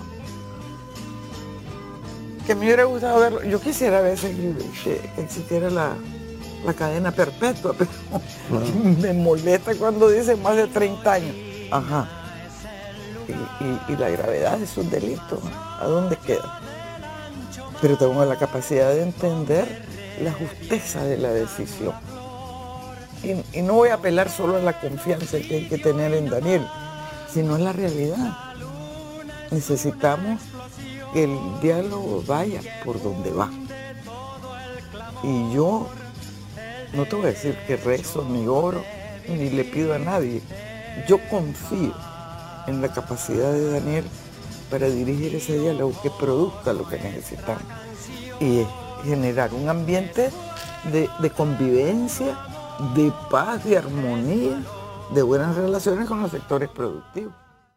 Que me hubiera gustado verlo. Yo quisiera a veces que existiera la, la cadena perpetua, pero no. Me molesta cuando dicen más de treinta años. Ajá. Y, y, y la gravedad de sus delitos, ¿a dónde queda? Pero tengo la capacidad de entender la justeza de la decisión. Y, y no voy a apelar solo a la confianza que hay que tener en Daniel, sino en la realidad. Necesitamos que el diálogo vaya por donde va. Y yo no te voy a decir que rezo, ni oro, ni le pido a nadie. Yo confío en la capacidad de Daniel para dirigir ese diálogo que produzca lo que necesitamos y generar un ambiente de, de convivencia, de paz, de armonía, de buenas relaciones con los sectores productivos.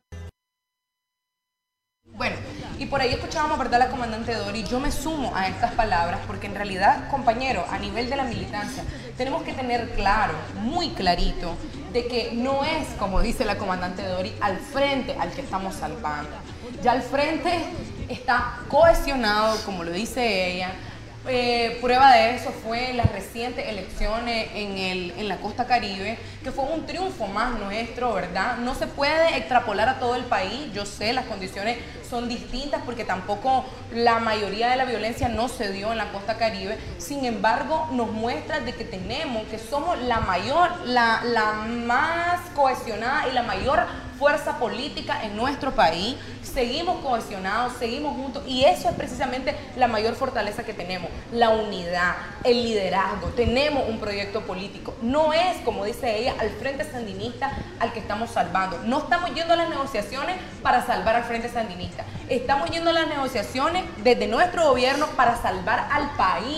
Bueno, y por ahí escuchábamos, ¿verdad?, la comandante Dori. Yo me sumo a estas palabras porque en realidad, compañeros, a nivel de la militancia, tenemos que tener claro, muy clarito, de que no es, como dice la comandante Dori, al frente al que estamos salvando. Ya al frente está cohesionado, como lo dice ella. Eh, prueba de eso fue las recientes elecciones en, el, en la costa Caribe, que fue un triunfo más nuestro, ¿verdad? No se puede extrapolar a todo el país. Yo sé, las condiciones son distintas porque tampoco la mayoría de la violencia no se dio en la costa Caribe. Sin embargo, nos muestra de que tenemos, que somos la mayor, la, la más cohesionada y la mayor fuerza política en nuestro país. Seguimos cohesionados, seguimos juntos y eso es precisamente la mayor fortaleza que tenemos, la unidad, el liderazgo. Tenemos un proyecto político. No es, como dice ella, al Frente Sandinista al que estamos salvando. No estamos yendo a las negociaciones para salvar al Frente Sandinista. Estamos yendo a las negociaciones desde nuestro gobierno para salvar al país.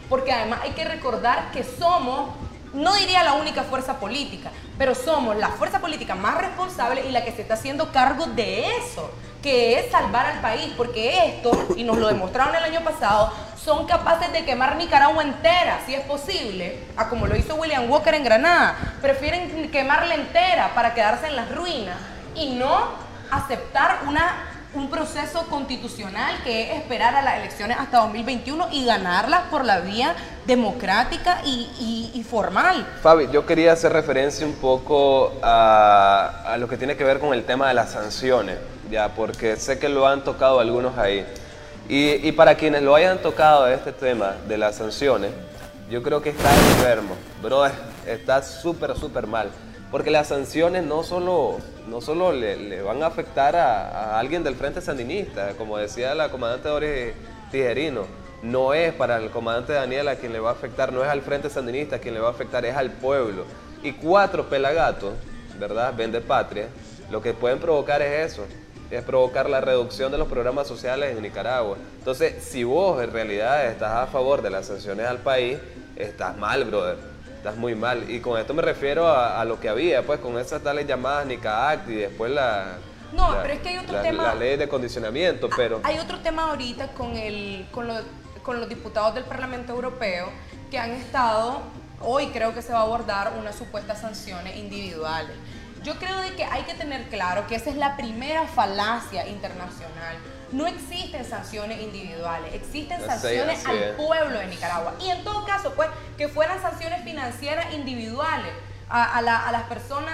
porque además hay que recordar que somos, no diría la única fuerza política, pero somos la fuerza política más responsable y la que se está haciendo cargo de eso, que es salvar al país, porque esto, y nos lo demostraron el año pasado, son capaces de quemar Nicaragua entera, si es posible, a como lo hizo William Walker en Granada. Prefieren quemarla entera para quedarse en las ruinas y no aceptar una, un proceso constitucional que es esperar a las elecciones hasta dos mil veintiuno y ganarlas por la vía democrática y, y, y formal. Fabi, yo quería hacer referencia un poco a, a lo que tiene que ver con el tema de las sanciones, ya, porque sé que lo han tocado algunos ahí. Y, y para quienes lo hayan tocado este tema de las sanciones, yo creo que está enfermo, brother, está súper, súper mal. Porque las sanciones no solo, no solo le, le van a afectar a, a alguien del Frente Sandinista, como decía la comandante Doris Tijerino, no es para el comandante Daniel a quien le va a afectar, no es al Frente Sandinista a quien le va a afectar, es al pueblo. Y cuatro pelagatos, ¿verdad?, vende patria, lo que pueden provocar es eso, es provocar la reducción de los programas sociales en Nicaragua. Entonces, si vos en realidad estás a favor de las sanciones al país, estás mal, brother, estás muy mal. Y con esto me refiero a, a lo que había, pues, con esas tales llamadas Nica Act y después la... No, la, pero es que hay otro la, tema... La ley de condicionamiento, pero... Hay otro tema ahorita con, el, con, lo, con los diputados del Parlamento Europeo que han estado, hoy creo que se va a abordar unas supuestas sanciones individuales. Yo creo de que hay que tener claro que esa es la primera falacia internacional. No existen sanciones individuales, existen sanciones sí, sí, al pueblo de Nicaragua. Y en todo caso, pues, que fueran sanciones financieras individuales a, a, la, a las personas,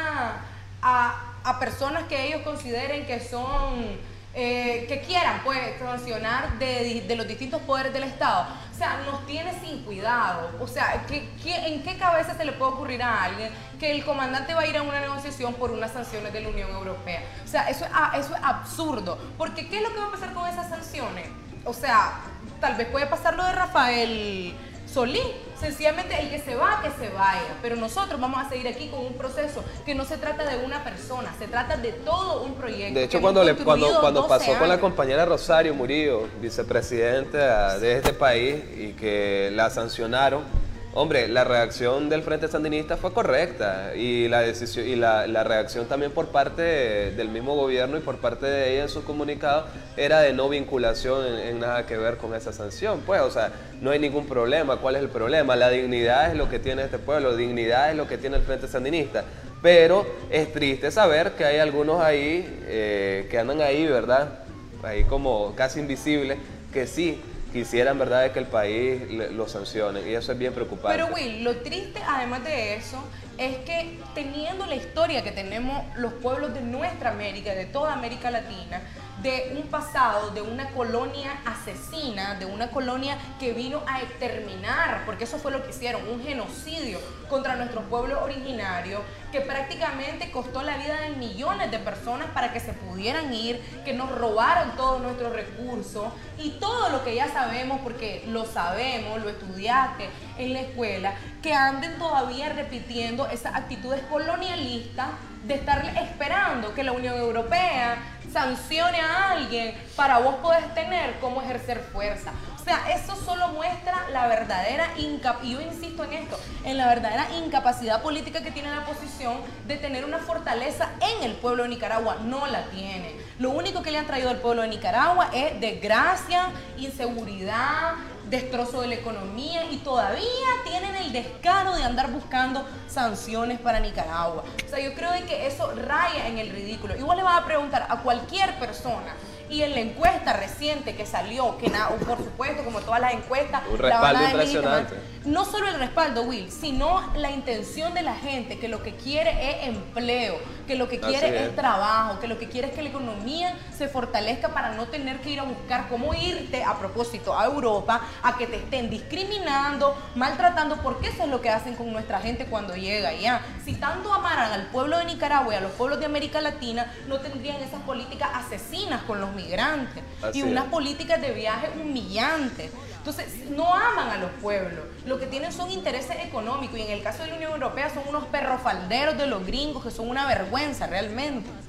a, a personas que ellos consideren que son... Eh, que quieran, pues, sancionar de, de los distintos poderes del Estado. O sea, nos tiene sin cuidado. O sea, ¿qué, qué, ¿en qué cabeza se le puede ocurrir a alguien que el comandante va a ir a una negociación por unas sanciones de la Unión Europea? O sea, eso es, eso es absurdo. Porque ¿qué es lo que va a pasar con esas sanciones? O sea, tal vez puede pasar lo de Rafael Solís. Sencillamente el que se va, que se vaya. Pero nosotros vamos a seguir aquí con un proceso que no se trata de una persona, se trata de todo un proyecto. De hecho, cuando, le, cuando, cuando pasó con la compañera Rosario Murillo, vicepresidenta de este país, y que la sancionaron, hombre, la reacción del Frente Sandinista fue correcta, y la decisión y la, la reacción también por parte de, del mismo gobierno y por parte de ella en su comunicado era de no vinculación en, en nada que ver con esa sanción. Pues, o sea, no hay ningún problema. ¿Cuál es el problema? La dignidad es lo que tiene este pueblo, dignidad es lo que tiene el Frente Sandinista. Pero es triste saber que hay algunos ahí eh, que andan ahí, ¿verdad? Ahí como casi invisibles, que sí quisieran, ¿verdad?, de que el país lo sancione, y eso es bien preocupante. Pero Will, lo triste además de eso es que teniendo la historia que tenemos los pueblos de nuestra América, de toda América Latina, de un pasado, de una colonia asesina, de una colonia que vino a exterminar, porque eso fue lo que hicieron, un genocidio contra nuestro pueblo originario, que prácticamente costó la vida de millones de personas para que se pudieran ir, que nos robaron todos nuestros recursos y todo lo que ya sabemos, porque lo sabemos, lo estudiaste en la escuela, que anden todavía repitiendo esas actitudes colonialistas de estar esperando que la Unión Europea sancione a alguien para vos podés tener cómo ejercer fuerza. O sea, eso solo muestra la verdadera incapacidad, y yo insisto en esto, en la verdadera incapacidad política que tiene la oposición de tener una fortaleza en el pueblo de Nicaragua. No la tiene. Lo único que le han traído al pueblo de Nicaragua es desgracia, inseguridad, destrozo de la economía, y todavía tienen el descaro de andar buscando sanciones para Nicaragua. O sea, yo creo de que eso raya en el ridículo. Igual le vas a preguntar a cualquier persona, y en la encuesta reciente que salió, que nada, por supuesto, como todas las encuestas, un respaldo impresionante. No solo el respaldo, Will, sino la intención de la gente, que lo que quiere es empleo, que lo que quiere es. es trabajo, que lo que quiere es que la economía se fortalezca para no tener que ir a buscar cómo irte, a propósito, a Europa, a que te estén discriminando, maltratando, porque eso es lo que hacen con nuestra gente cuando llega allá. Si tanto amaran al pueblo de Nicaragua y a los pueblos de América Latina, no tendrían esas políticas asesinas con los migrantes. Así y unas es. políticas de viaje humillantes. Entonces, no aman a los pueblos, lo que tienen son intereses económicos, y en el caso de la Unión Europea son unos perrofalderos de los gringos que son una vergüenza realmente.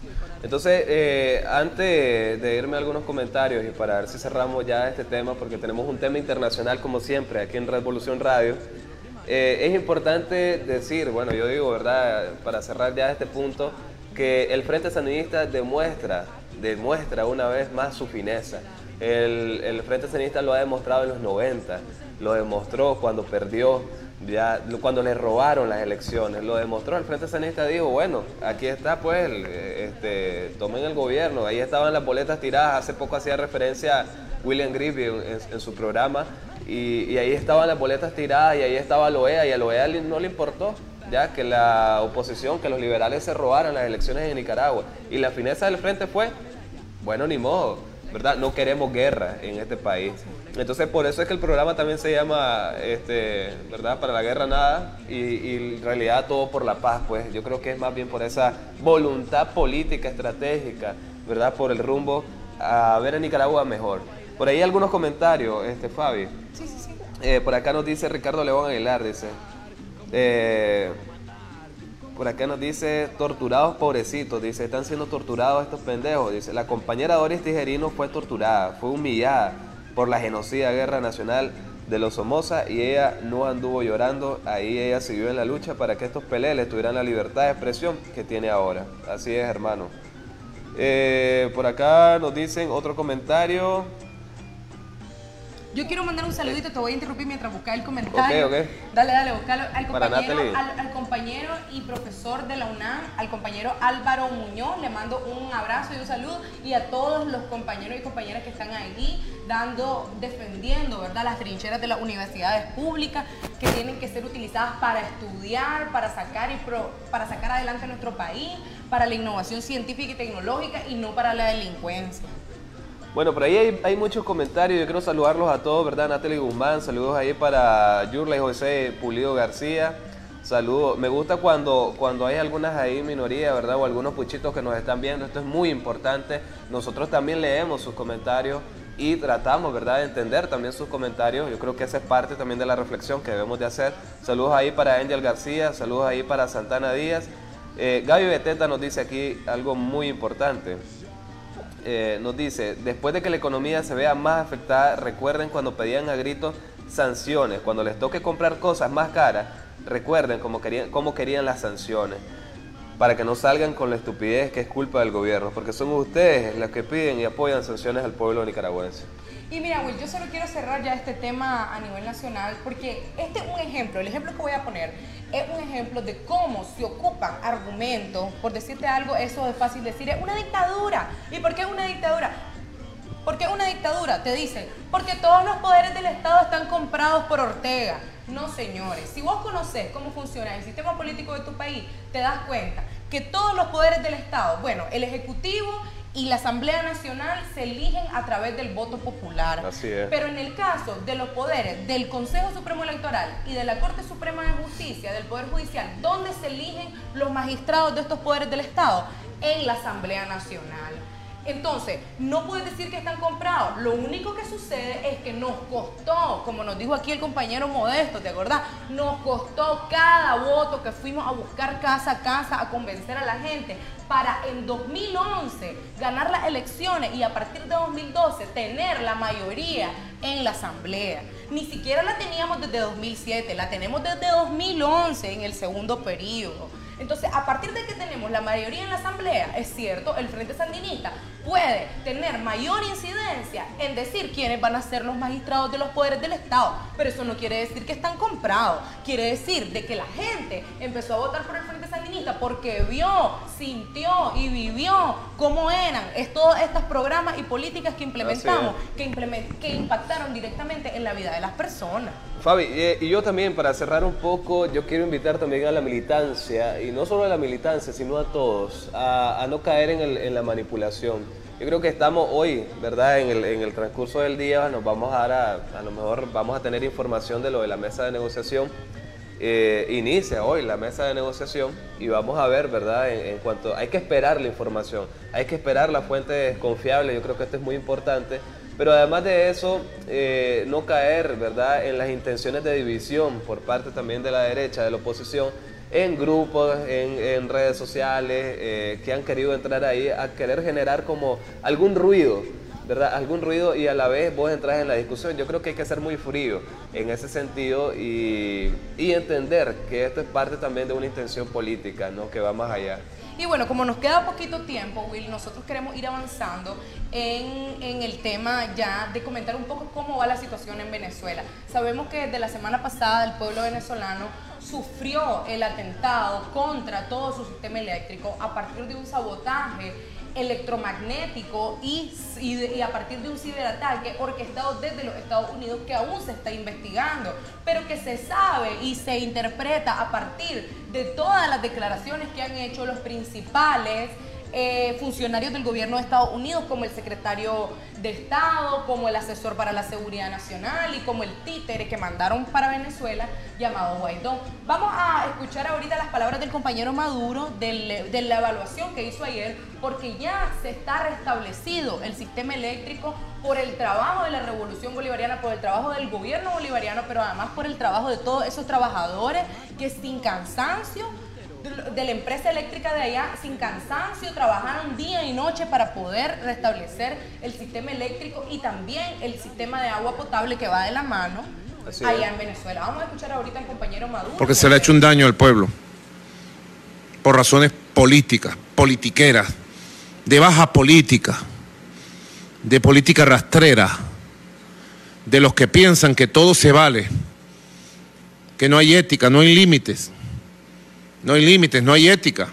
Entonces, eh, antes de irme a algunos comentarios y para ver si cerramos ya este tema, porque tenemos un tema internacional como siempre aquí en Revolución Radio, eh, es importante decir, bueno, yo digo, ¿verdad?, para cerrar ya este punto, que el Frente Sandinista demuestra, demuestra una vez más su fineza. El, el Frente Sandinista lo ha demostrado en los noventa, lo demostró cuando perdió, ya, cuando le robaron las elecciones, lo demostró. El Frente Sandinista dijo, bueno, aquí está pues, este, tomen el gobierno. Ahí estaban las boletas tiradas, hace poco hacía referencia William Griffith en, en, en su programa, y, y ahí estaban las boletas tiradas, y ahí estaba la O E A, y a la O E A no le importó ya que la oposición, que los liberales se robaran las elecciones en Nicaragua. Y la fineza del Frente fue, bueno, ni modo, ¿verdad? No queremos guerra en este país. Entonces, por eso es que el programa también se llama, este, ¿verdad?, para la guerra nada, y, y en realidad todo por la paz, pues. Yo creo que es más bien por esa voluntad política, estratégica, ¿verdad?, por el rumbo a ver a Nicaragua mejor. Por ahí algunos comentarios, este, Fabi. Sí, sí, sí. Eh, por acá nos dice Ricardo León Aguilar, dice... Eh, por acá nos dice, torturados pobrecitos, dice, están siendo torturados estos pendejos, dice, la compañera Doris Tijerino fue torturada, fue humillada por la genocida guerra nacional de los Somoza y ella no anduvo llorando, ahí ella siguió en la lucha para que estos peleles tuvieran la libertad de expresión que tiene ahora. Así es, hermano. Eh, por acá nos dicen otro comentario. Yo quiero mandar un saludito, te voy a interrumpir mientras buscas el comentario. Ok, ok. Dale, dale, buscalo. Al Para compañero, al, al compañero y profesor de la UNAM, al compañero Álvaro Muñoz, le mando un abrazo y un saludo. Y a todos los compañeros y compañeras que están ahí dando, defendiendo, ¿verdad?, las trincheras de las universidades públicas que tienen que ser utilizadas para estudiar, para sacar, y pro, para sacar adelante nuestro país, para la innovación científica y tecnológica y no para la delincuencia. Bueno, por ahí hay, hay muchos comentarios, yo quiero saludarlos a todos, ¿verdad? Natalie Guzmán, saludos ahí para Yurla y José Pulido García, saludos. Me gusta cuando, cuando hay algunas ahí minorías, ¿verdad? O algunos puchitos que nos están viendo, esto es muy importante. Nosotros también leemos sus comentarios y tratamos, ¿verdad?, de entender también sus comentarios. Yo creo que esa es parte también de la reflexión que debemos de hacer. Saludos ahí para Angel García, saludos ahí para Santana Díaz. Eh, Gaby Beteta nos dice aquí algo muy importante. Eh, nos dice, después de que la economía se vea más afectada, recuerden cuando pedían a gritos sanciones, cuando les toque comprar cosas más caras, recuerden cómo querían, cómo querían las sanciones, para que no salgan con la estupidez que es culpa del gobierno, porque son ustedes los que piden y apoyan sanciones al pueblo nicaragüense. Y mira, Will, yo solo quiero cerrar ya este tema a nivel nacional, porque este es un ejemplo, el ejemplo que voy a poner es un ejemplo de cómo se ocupan argumentos. Por decirte algo, eso es fácil decir, es una dictadura. ¿Y por qué es una dictadura? ¿Por qué es una dictadura? Te dicen, porque todos los poderes del Estado están comprados por Ortega. No, señores, si vos conocés cómo funciona el sistema político de tu país, te das cuenta que todos los poderes del Estado, bueno, el Ejecutivo y la Asamblea Nacional se eligen a través del voto popular. Así es. Pero en el caso de los poderes del Consejo Supremo Electoral y de la Corte Suprema de Justicia, del Poder Judicial, ¿dónde se eligen los magistrados de estos poderes del Estado? En la Asamblea Nacional. Entonces, no puedes decir que están comprados. Lo único que sucede es que nos costó, como nos dijo aquí el compañero Modesto, ¿te acordás? Nos costó cada voto que fuimos a buscar casa a casa a convencer a la gente para en dos mil once ganar las elecciones y a partir de dos mil doce tener la mayoría en la asamblea. Ni siquiera la teníamos desde dos mil siete, la tenemos desde dos mil once en el segundo periodo. Entonces, a partir de que tenemos la mayoría en la asamblea, es cierto, el Frente Sandinista puede tener mayor incidencia en decir quiénes van a ser los magistrados de los poderes del Estado, pero eso no quiere decir que están comprados, quiere decir de que la gente empezó a votar por el Frente Sandinista porque vio, sintió y vivió cómo eran es, todos estos programas y políticas que implementamos, que, implement, que impactaron directamente en la vida de las personas. Fabi, eh, y yo también, para cerrar un poco, yo quiero invitar también a la militancia, y no solo a la militancia, sino a todos, a, a no caer en, el, en la manipulación. Yo creo que estamos hoy, ¿verdad?, en el, en el transcurso del día, nos vamos a dar a, a lo mejor vamos a tener información de lo de la mesa de negociación. Eh, inicia hoy la mesa de negociación y vamos a ver, ¿verdad?, en, en cuanto, hay que esperar la información, hay que esperar la fuente confiable, yo creo que esto es muy importante. Pero además de eso, eh, no caer, ¿verdad?, en las intenciones de división por parte también de la derecha, de la oposición, en grupos, en, en redes sociales, eh, que han querido entrar ahí a querer generar como algún ruido, ¿verdad? Algún ruido y a la vez vos entras en la discusión. Yo creo que hay que ser muy frío en ese sentido y, y entender que esto es parte también de una intención política, ¿no? Que va más allá. Y bueno, como nos queda poquito tiempo, Will, nosotros queremos ir avanzando en, en el tema ya de comentar un poco cómo va la situación en Venezuela. Sabemos que desde la semana pasada el pueblo venezolano sufrió el atentado contra todo su sistema eléctrico a partir de un sabotaje electromagnético y, y, y a partir de un ciberataque orquestado desde los Estados Unidos que aún se está investigando, pero que se sabe y se interpreta a partir de todas las declaraciones que han hecho los principales eh, funcionarios del gobierno de Estados Unidos, como el secretario de Estado, como el asesor para la seguridad nacional y como el títere que mandaron para Venezuela llamado Guaidó. Vamos a escuchar ahorita las palabras del compañero Maduro del, de la evaluación que hizo ayer, porque ya se está restablecido el sistema eléctrico por el trabajo de la revolución bolivariana, por el trabajo del gobierno bolivariano, pero además por el trabajo de todos esos trabajadores que sin cansancio de la empresa eléctrica de allá, sin cansancio, trabajaron día y noche para poder restablecer el sistema eléctrico y también el sistema de agua potable que va de la mano Así allá es. en Venezuela. Vamos a escuchar ahorita al compañero Maduro. Porque se le ha hecho un daño al pueblo por razones políticas, politiqueras, de baja política, de política rastrera, de los que piensan que todo se vale, que no hay ética, no hay límites. No hay límites, no hay ética.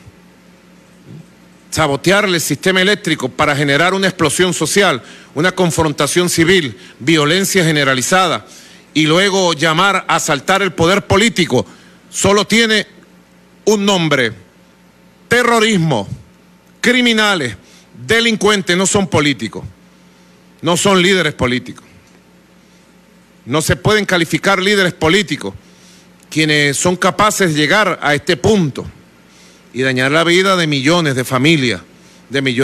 Sabotearle el sistema eléctrico para generar una explosión social, una confrontación civil, violencia generalizada y luego llamar a asaltar el poder político, solo tiene un nombre: terrorismo. Criminales, delincuentes, no son políticos, no son líderes políticos. No se pueden calificar líderes políticos quienes son capaces de llegar a este punto y dañar la vida de millones de familias, de millones,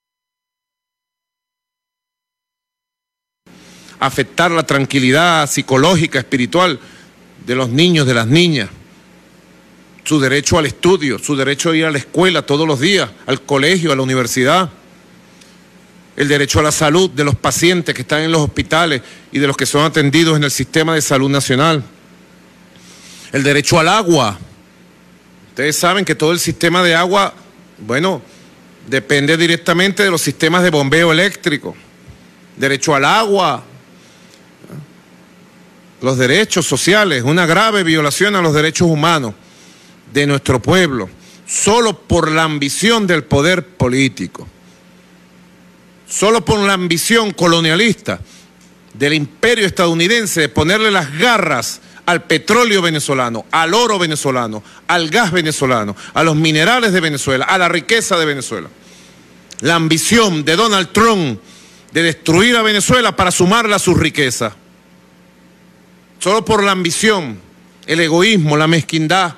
afectar la tranquilidad psicológica, espiritual de los niños, de las niñas, su derecho al estudio, su derecho a ir a la escuela todos los días, al colegio, a la universidad, el derecho a la salud de los pacientes que están en los hospitales y de los que son atendidos en el sistema de salud nacional. El derecho al agua. Ustedes saben que todo el sistema de agua, bueno, depende directamente de los sistemas de bombeo eléctrico. Derecho al agua. Los derechos sociales, una grave violación a los derechos humanos de nuestro pueblo, solo por la ambición del poder político, solo por la ambición colonialista del imperio estadounidense de ponerle las garras al petróleo venezolano, al oro venezolano, al gas venezolano, a los minerales de Venezuela, a la riqueza de Venezuela. La ambición de Donald Trump de destruir a Venezuela para sumarla a su riqueza. Solo por la ambición, el egoísmo, la mezquindad.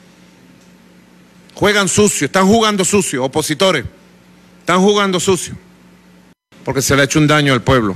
Juegan sucio, están jugando sucio, opositores, están jugando sucio, porque se le ha hecho un daño al pueblo.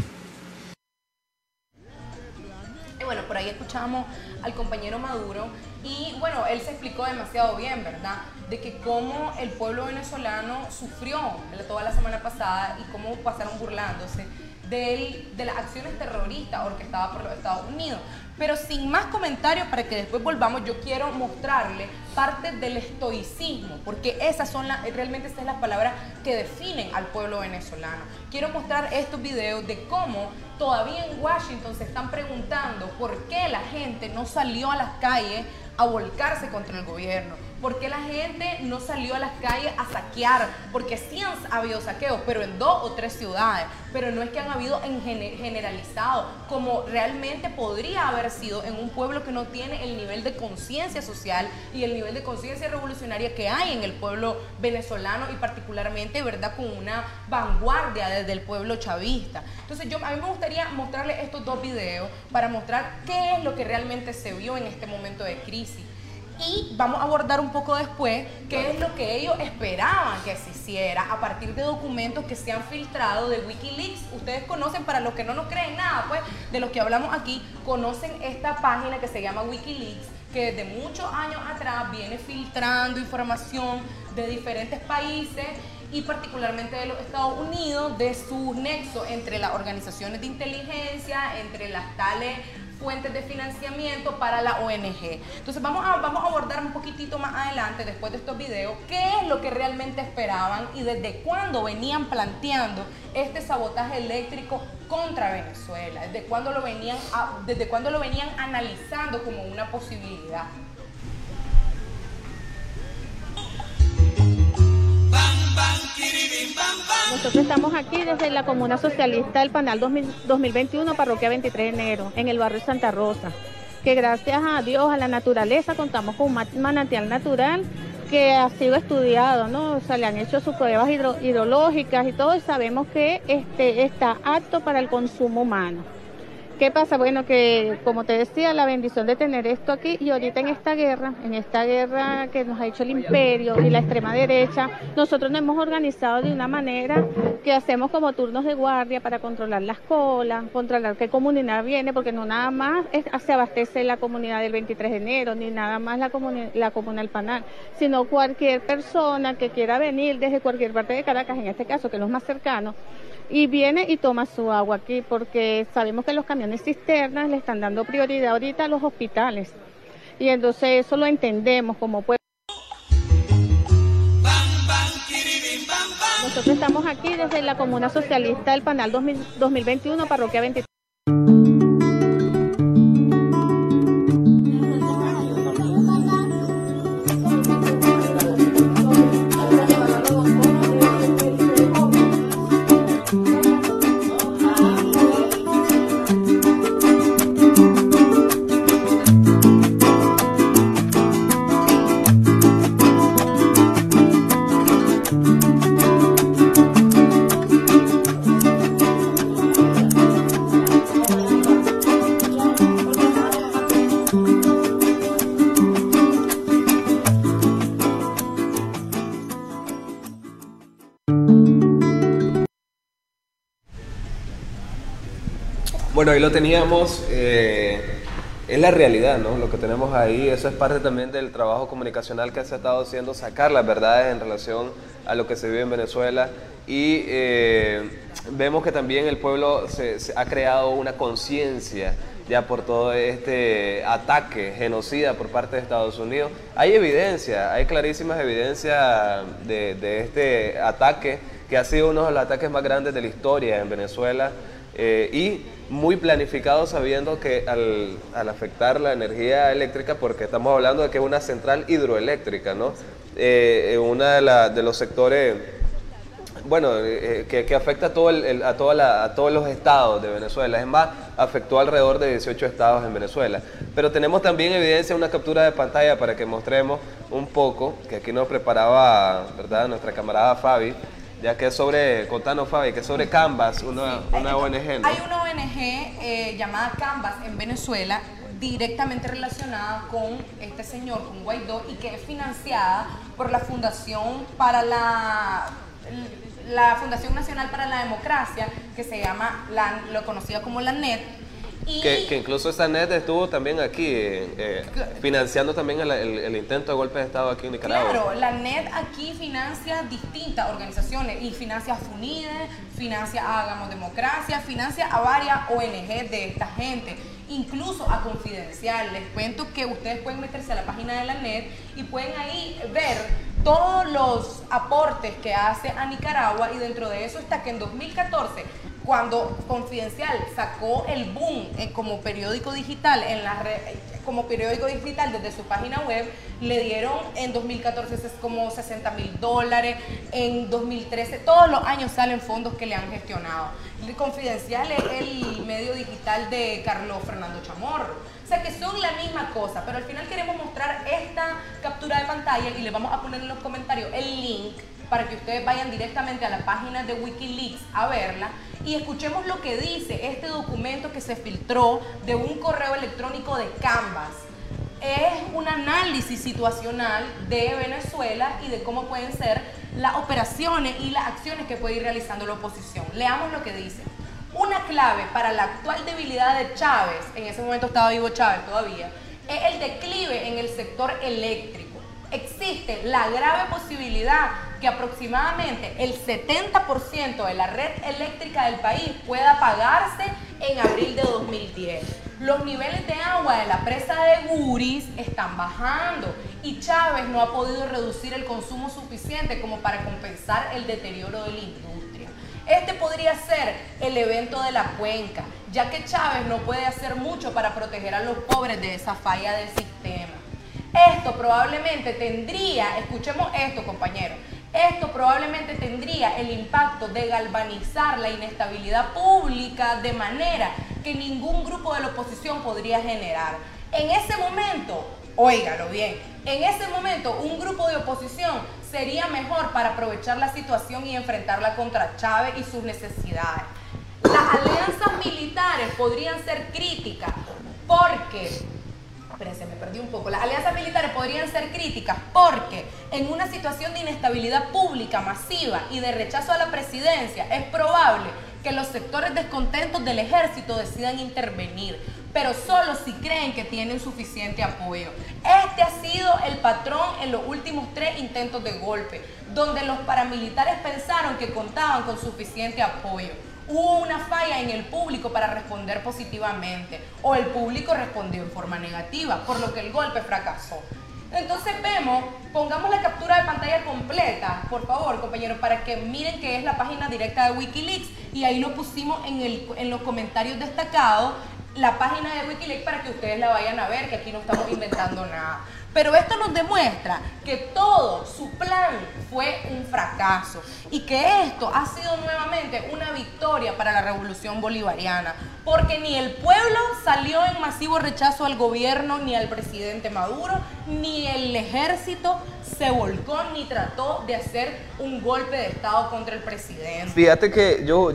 Y bueno, por ahí escuchamos al compañero Maduro y bueno, él se explicó demasiado bien, ¿verdad? De que cómo el pueblo venezolano sufrió toda la semana pasada y cómo pasaron burlándose de, de las acciones terroristas orquestadas por los Estados Unidos. Pero sin más comentarios, para que después volvamos, yo quiero mostrarle parte del estoicismo, porque esas son las, realmente esas son las palabras que definen al pueblo venezolano. Quiero mostrar estos videos de cómo todavía en Washington se están preguntando por qué la gente no salió a las calles a volcarse contra el gobierno. ¿Por qué la gente no salió a las calles a saquear? Porque sí han habido saqueos, pero en dos o tres ciudades. Pero no es que han habido en generalizado, como realmente podría haber sido en un pueblo que no tiene el nivel de conciencia social y el nivel de conciencia revolucionaria que hay en el pueblo venezolano y particularmente, ¿verdad?, con una vanguardia desde el pueblo chavista. Entonces yo, a mí me gustaría mostrarles estos dos videos para mostrar qué es lo que realmente se vio en este momento de crisis. Y vamos a abordar un poco después qué es lo que ellos esperaban que se hiciera a partir de documentos que se han filtrado de Wikileaks. Ustedes conocen, para los que no nos creen nada, pues, de lo que hablamos aquí, conocen esta página que se llama Wikileaks, que desde muchos años atrás viene filtrando información de diferentes países y particularmente de los Estados Unidos, de sus nexos entre las organizaciones de inteligencia, entre las tales fuentes de financiamiento para la O N G. Entonces vamos a, vamos a abordar un poquitito más adelante, después de estos videos, qué es lo que realmente esperaban y desde cuándo venían planteando este sabotaje eléctrico contra Venezuela, desde cuándo lo venían, a, desde cuándo lo venían analizando como una posibilidad. Nosotros estamos aquí desde la Comuna Socialista del Panal dos mil veintiuno, Parroquia veintitrés de enero, en el barrio Santa Rosa, que gracias a Dios, a la naturaleza, contamos con un manantial natural que ha sido estudiado, ¿no? O sea, le han hecho sus pruebas hidro, hidrológicas y todo, y sabemos que este, está apto para el consumo humano. ¿Qué pasa? Bueno, que como te decía, la bendición de tener esto aquí y ahorita en esta guerra, en esta guerra que nos ha hecho el imperio y la extrema derecha, nosotros nos hemos organizado de una manera que hacemos como turnos de guardia para controlar las colas, controlar qué comunidad viene, porque no nada más es, se abastece la comunidad del veintitrés de enero, ni nada más la, comuni la comuna del Panal, sino cualquier persona que quiera venir desde cualquier parte de Caracas, en este caso, que es lo más cercano, y viene y toma su agua aquí, porque sabemos que los camiones cisternas le están dando prioridad ahorita a los hospitales. Y entonces eso lo entendemos como pueblo. Nosotros estamos aquí desde la Comuna Socialista del Panal dos mil veintiuno, Parroquia veintitrés. Bueno, ahí lo teníamos, eh, es la realidad, ¿no? Lo que tenemos ahí, eso es parte también del trabajo comunicacional que se ha estado haciendo, sacar las verdades en relación a lo que se vive en Venezuela y eh, vemos que también el pueblo se, se ha creado una conciencia ya por todo este ataque genocida por parte de Estados Unidos. Hay evidencia, hay clarísimas evidencias de, de este ataque que ha sido uno de los ataques más grandes de la historia en Venezuela. Eh, y muy planificado sabiendo que al, al afectar la energía eléctrica, porque estamos hablando de que es una central hidroeléctrica, ¿no? Eh, una de, la, de los sectores, bueno, eh, que, que afecta a, todo el, el, a, toda la, a todos los estados de Venezuela. Es más, afectó alrededor de dieciocho estados en Venezuela. Pero tenemos también evidencia, una captura de pantalla para que mostremos un poco, que aquí nos preparaba, ¿verdad?, nuestra camarada Fabi, ya que es sobre, contanos Fabi, que es sobre Canvas, una, sí, una O N G, ¿no? Hay una O N G eh, llamada Canvas en Venezuela, directamente relacionada con este señor, con Guaidó, y que es financiada por la Fundación para la, la Fundación Nacional para la Democracia, que se llama, la, lo conocida como la N E D. Y que, que incluso esta N E D estuvo también aquí, eh, eh, financiando también el, el, el intento de golpe de Estado aquí en Nicaragua. Claro, la N E D aquí financia distintas organizaciones y financia a FUNIDE, financia a Hagamos Democracia, financia a varias O N G de esta gente, incluso a Confidencial. Les cuento que ustedes pueden meterse a la página de la N E D y pueden ahí ver todos los aportes que hace a Nicaragua, y dentro de eso está que en dos mil catorce, cuando Confidencial sacó el boom eh, como periódico digital en la red, como periódico digital desde su página web, le dieron en dos mil catorce como sesenta mil dólares, en dos mil trece, todos los años salen fondos que le han gestionado. El Confidencial es el medio digital de Carlos Fernando Chamorro. O sea que son la misma cosa, pero al final queremos mostrar esta captura de pantalla y les vamos a poner en los comentarios el link para que ustedes vayan directamente a la página de Wikileaks a verla y escuchemos lo que dice este documento que se filtró de un correo electrónico de Canvas. Es un análisis situacional de Venezuela y de cómo pueden ser las operaciones y las acciones que puede ir realizando la oposición. Leamos lo que dice. Una clave para la actual debilidad de Chávez, en ese momento estaba vivo Chávez todavía, es el declive en el sector eléctrico. Existe la grave posibilidad que aproximadamente el setenta por ciento de la red eléctrica del país pueda apagarse en abril de dos mil diez. Los niveles de agua de la presa de Guris están bajando y Chávez no ha podido reducir el consumo suficiente como para compensar el deterioro de la industria. Este podría ser el evento de la cuenca, ya que Chávez no puede hacer mucho para proteger a los pobres de esa falla del sistema. Esto probablemente tendría, escuchemos esto compañeros, esto probablemente tendría el impacto de galvanizar la inestabilidad pública de manera que ningún grupo de la oposición podría generar. En ese momento, óigalo bien, en ese momento un grupo de oposición sería mejor para aprovechar la situación y enfrentarla contra Chávez y sus necesidades. Las alianzas militares podrían ser críticas porque... Espérense, me perdí un poco. Las alianzas militares podrían ser críticas porque en una situación de inestabilidad pública masiva y de rechazo a la presidencia es probable que los sectores descontentos del ejército decidan intervenir, pero solo si creen que tienen suficiente apoyo. Este ha sido el patrón en los últimos tres intentos de golpe, donde los paramilitares pensaron que contaban con suficiente apoyo. Hubo una falla en el público para responder positivamente, o el público respondió en forma negativa, por lo que el golpe fracasó. Entonces vemos, pongamos la captura de pantalla completa, por favor, compañeros, para que miren que es la página directa de Wikileaks, y ahí lo pusimos en, el, en los comentarios destacados, la página de Wikileaks para que ustedes la vayan a ver, que aquí no estamos inventando nada. Pero esto nos demuestra que todo su plan fue un fracaso y que esto ha sido nuevamente una victoria para la revolución bolivariana, porque ni el pueblo salió en masivo rechazo al gobierno ni al presidente Maduro, ni el ejército se volcó ni trató de hacer un golpe de estado contra el presidente. Fíjate que yo,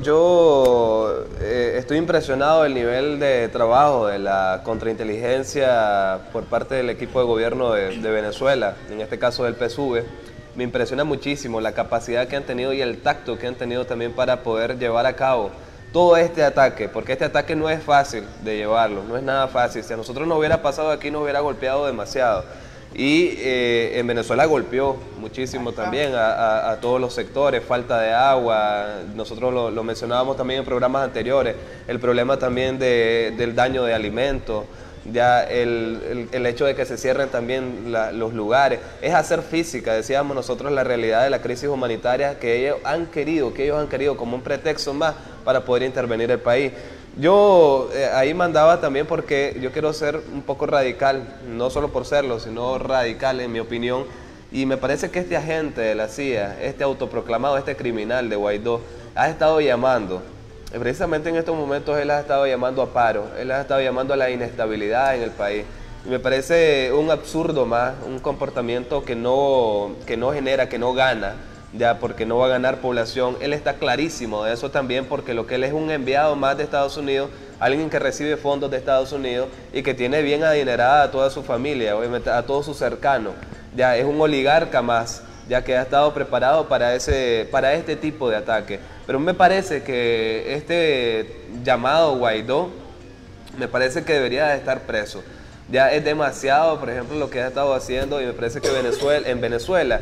yo eh, estoy impresionado del nivel de trabajo de la contrainteligencia por parte del equipo de gobierno de, de Venezuela, en este caso del P S U V. Me impresiona muchísimo la capacidad que han tenido y el tacto que han tenido también para poder llevar a cabo todo este ataque, porque este ataque no es fácil de llevarlo, no es nada fácil. Si a nosotros nos hubiera pasado aquí, nos hubiera golpeado demasiado. Y eh, en Venezuela golpeó muchísimo también a, a, a todos los sectores, falta de agua, nosotros lo, lo mencionábamos también en programas anteriores, el problema también de, del daño de alimentos, ya el, el, el hecho de que se cierren también la, los lugares, es hacer física, decíamos nosotros, la realidad de la crisis humanitaria que ellos han querido, que ellos han querido como un pretexto más para poder intervenir el país. Yo eh, ahí mandaba también porque yo quiero ser un poco radical, no solo por serlo, sino radical en mi opinión, y me parece que este agente de la C I A, este autoproclamado, este criminal de Guaidó, ha estado llamando, precisamente en estos momentos él ha estado llamando a paro, él ha estado llamando a la inestabilidad en el país, y me parece un absurdo más, un comportamiento que no, que no genera, que no gana, ya porque no va a ganar población. Él está clarísimo de eso también, porque lo que él es un enviado más de Estados Unidos, alguien que recibe fondos de Estados Unidos y que tiene bien adinerada a toda su familia, obviamente a todos sus cercanos, ya es un oligarca más, ya que ha estado preparado para, ese, para este tipo de ataque. Pero me parece que este llamado Guaidó, me parece que debería de estar preso. Ya es demasiado, por ejemplo, lo que ha estado haciendo, y me parece que Venezuela, en Venezuela,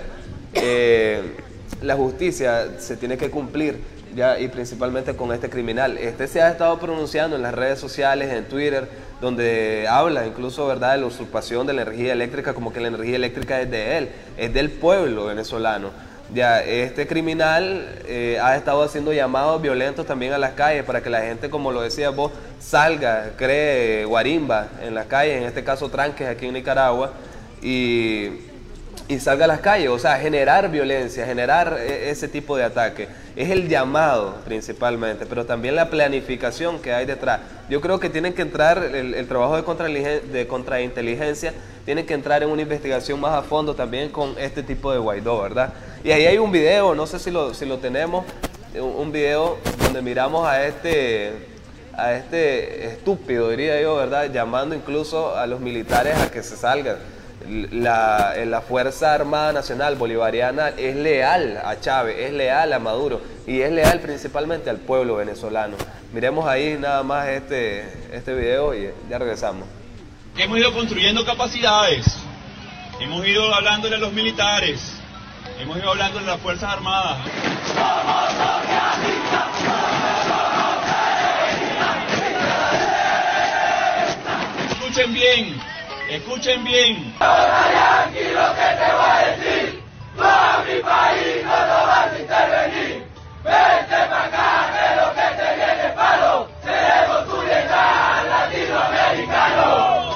eh, la justicia se tiene que cumplir, ya, y principalmente con este criminal. Este se ha estado pronunciando en las redes sociales, en Twitter, donde habla incluso, ¿verdad?, de la usurpación de la energía eléctrica, como que la energía eléctrica es de él, es del pueblo venezolano. Ya, este criminal eh, ha estado haciendo llamados violentos también a las calles para que la gente, como lo decías vos, salga, cree guarimba en las calles, en este caso tranques aquí en Nicaragua, y... y salga a las calles, o sea, generar violencia, generar ese tipo de ataque. Es el llamado principalmente, pero también la planificación que hay detrás. Yo creo que tienen que entrar, el, el trabajo de, contrainteligencia, de contrainteligencia, tiene que entrar en una investigación más a fondo también con este tipo de Guaidó, ¿verdad? Y ahí hay un video, no sé si lo, si lo tenemos, un video donde miramos a este... a este estúpido, diría yo, ¿verdad?, llamando incluso a los militares a que se salgan. La, la Fuerza Armada Nacional Bolivariana es leal a Chávez, es leal a Maduro y es leal principalmente al pueblo venezolano. Miremos ahí nada más este, este video y ya regresamos. hemos ido construyendo capacidades, hemos ido hablándole a los militares, hemos ido hablándole a las Fuerzas Armadas. Escuchen bien, escuchen bien. Ahora aquí lo que te voy a decir, tú a mi país no lo vas a intervenir. Vete pa' acá, que lo que te viene palo, seremos tu letal latinoamericano.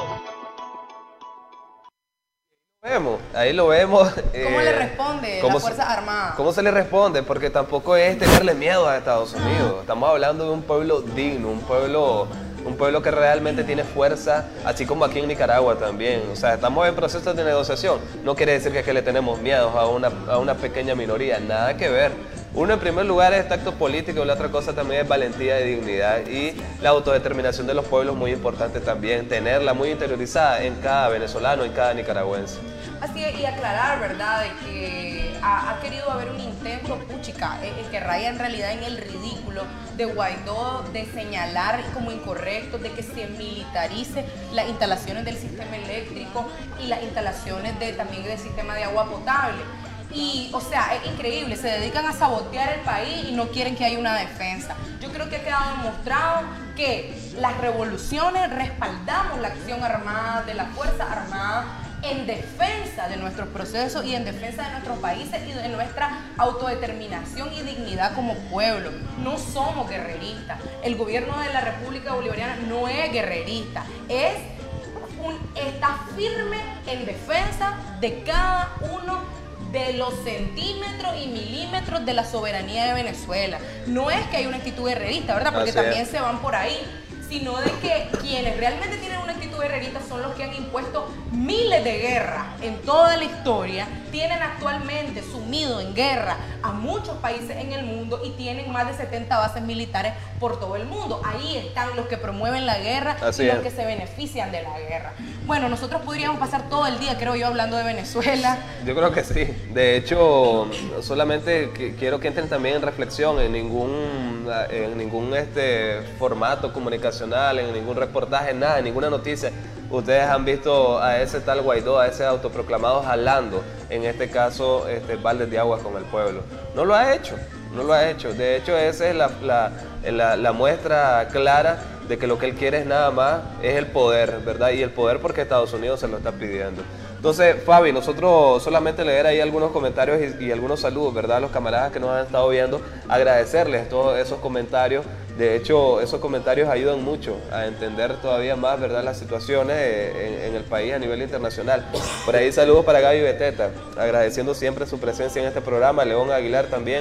Vemos, ahí lo vemos. ¿Cómo eh, le responde ¿cómo las Fuerzas Armadas? ¿Cómo se le responde? Porque tampoco es tenerle miedo a Estados Unidos. Estamos hablando de un pueblo digno, un pueblo, un pueblo que realmente tiene fuerza, así como aquí en Nicaragua también. O sea, estamos en procesos de negociación. No quiere decir que, que le tenemos miedo a una, a una pequeña minoría, nada que ver. Uno, en primer lugar, es tacto político, la otra cosa también es valentía y dignidad, y la autodeterminación de los pueblos, muy importante también, tenerla muy interiorizada en cada venezolano, en cada nicaragüense. Así es, y aclarar, ¿verdad?, de que ha, ha querido haber un intento, puchica, eh, que raya en realidad en el ridículo de Guaidó, de señalar como incorrecto, de que se militarice las instalaciones del sistema eléctrico y las instalaciones de, también del sistema de agua potable. Y, o sea, es increíble, se dedican a sabotear el país y no quieren que haya una defensa. Yo creo que ha quedado demostrado que las revoluciones respaldamos la acción armada de las Fuerzas Armadas en defensa de nuestros procesos y en defensa de nuestros países y de nuestra autodeterminación y dignidad como pueblo. No somos guerreristas. El gobierno de la República Bolivariana no es guerrerista, es un, está firme en defensa de cada uno de los centímetros y milímetros de la soberanía de Venezuela. No es que hay una actitud guerrerista, ¿verdad? Porque Así también es. se van por ahí, sino de que quienes realmente tienen una actitud guerrerista son los que han impuesto miles de guerras en toda la historia, tienen actualmente sumido en guerra a muchos países en el mundo y tienen más de setenta bases militares por todo el mundo. Ahí están los que promueven la guerra Así y es. los que se benefician de la guerra. Bueno, nosotros podríamos pasar todo el día, creo yo, hablando de Venezuela. Yo creo que sí. De hecho, solamente que, quiero que entren también en reflexión, en ningún, en ningún este, formato comunicacional, en ningún reportaje, nada, en ninguna noticia. Ustedes han visto a ese tal Guaidó, a ese autoproclamado jalando, en este caso, este, baldes de agua con el pueblo. No lo ha hecho, no lo ha hecho. De hecho, esa es la, la, la, la muestra clara de que lo que él quiere es nada más, es el poder, ¿verdad? Y el poder porque Estados Unidos se lo está pidiendo. Entonces, Fabi, nosotros solamente leer ahí algunos comentarios y, y algunos saludos, ¿verdad? A los camaradas que nos han estado viendo, agradecerles todos esos comentarios. De hecho, esos comentarios ayudan mucho a entender todavía más, ¿verdad?, las situaciones en, en el país a nivel internacional. Por ahí saludos para Gaby Beteta, agradeciendo siempre su presencia en este programa. León Aguilar también,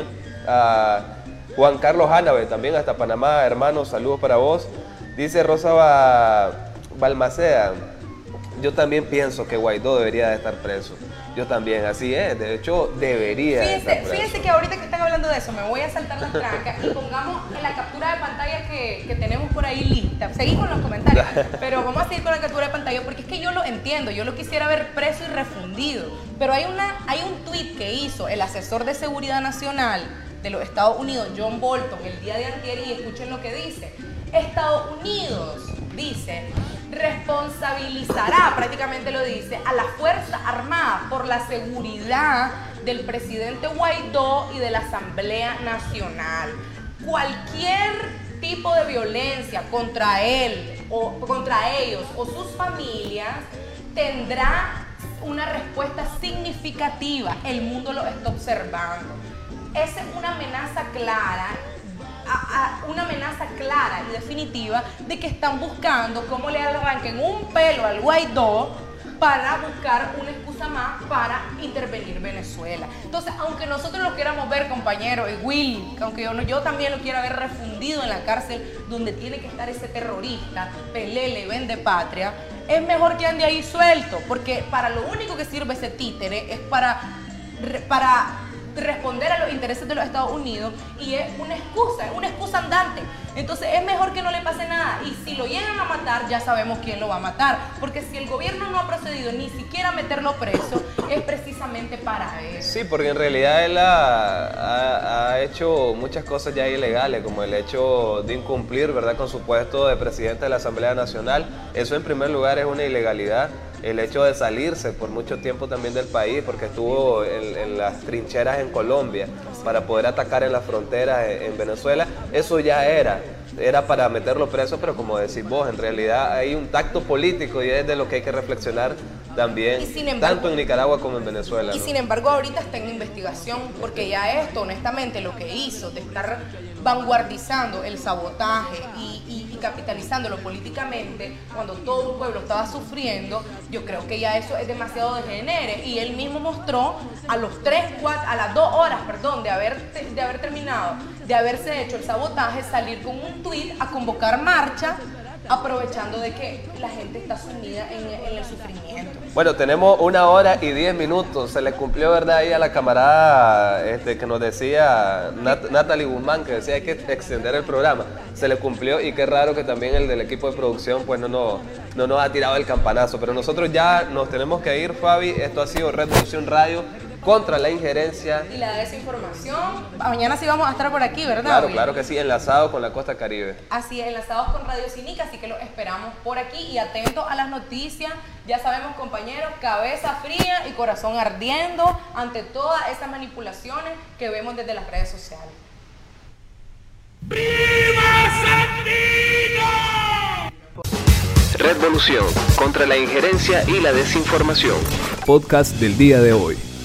a Juan Carlos Ánabe también hasta Panamá, hermanos, saludos para vos. Dice Rosa ba Balmaceda, yo también pienso que Guaidó debería de estar preso. Yo también, así es, de hecho debería fíjense, estar preso. Fíjense que ahorita que están hablando de eso, me voy a saltar las trancas y pongamos en la captura de pantalla que, que tenemos por ahí lista. Seguimos con los comentarios, pero vamos a seguir con la captura de pantalla porque es que yo lo entiendo, yo lo quisiera ver preso y refundido. Pero hay, una, hay un tuit que hizo el asesor de seguridad nacional de los Estados Unidos, John Bolton, el día de antier, y escuchen lo que dice. Estados Unidos, dice, responsabilizará, prácticamente lo dice, a las Fuerzas Armadas por la seguridad del presidente Guaidó y de la Asamblea Nacional. Cualquier tipo de violencia contra él o contra ellos o sus familias tendrá una respuesta significativa. El mundo lo está observando. Esa es una amenaza clara. A, a una amenaza clara y definitiva de que están buscando cómo le arranquen un pelo al Guaidó para buscar una excusa más para intervenir Venezuela. Entonces, aunque nosotros lo quieramos ver, compañero, y Will, aunque yo, yo también lo quiera ver refundido en la cárcel donde tiene que estar ese terrorista, pelele, vende patria, es mejor que ande ahí suelto, porque para lo único que sirve ese títere es para, para responder a los intereses de los Estados Unidos y es una excusa, es una excusa andante. Entonces es mejor que no le pase nada y si lo llegan a matar ya sabemos quién lo va a matar, porque si el gobierno no ha procedido ni siquiera a meterlo preso es precisamente para eso. Sí, porque en realidad él ha, ha, ha hecho muchas cosas ya ilegales, como el hecho de incumplir, ¿verdad?, con su puesto de presidente de la Asamblea Nacional. Eso en primer lugar es una ilegalidad. El hecho de salirse por mucho tiempo también del país, porque estuvo en, en las trincheras en Colombia para poder atacar en las fronteras en, en Venezuela, eso ya era, era para meterlo preso, pero como decís vos, en realidad hay un tacto político y es de lo que hay que reflexionar también, embargo, tanto en Nicaragua como en Venezuela. Y ¿no? sin embargo ahorita está en investigación, porque ya esto, honestamente, lo que hizo de estar vanguardizando el sabotaje y, y, y capitalizándolo políticamente, cuando todo un pueblo estaba sufriendo, yo creo que ya eso es demasiado degenere. Y él mismo mostró a los tres, cuatro, a las dos horas, perdón, de haber, de haber terminado, de haberse hecho el sabotaje, salir con un tuit a convocar marcha, aprovechando de que la gente está sumida en, en el sufrimiento. Bueno, tenemos una hora y diez minutos. Se le cumplió, ¿verdad?, ahí a la camarada este, que nos decía, Nat Natalie Guzmán, que decía hay que extender el programa. Se le cumplió y qué raro que también el del equipo de producción pues no, no, no nos ha tirado el campanazo. Pero nosotros ya nos tenemos que ir, Fabi. Esto ha sido Red Volución Radio contra la injerencia y la desinformación. Mañana sí vamos a estar por aquí, ¿verdad? Claro, Will? claro que sí, enlazado con la Costa Caribe. Así es, enlazados con Radio Cinica, así que los esperamos por aquí y atentos a las noticias. Ya sabemos, compañeros, cabeza fría y corazón ardiendo ante todas esas manipulaciones que vemos desde las redes sociales. ¡Viva Sandino! Red Volución contra la injerencia y la desinformación. Podcast del día de hoy.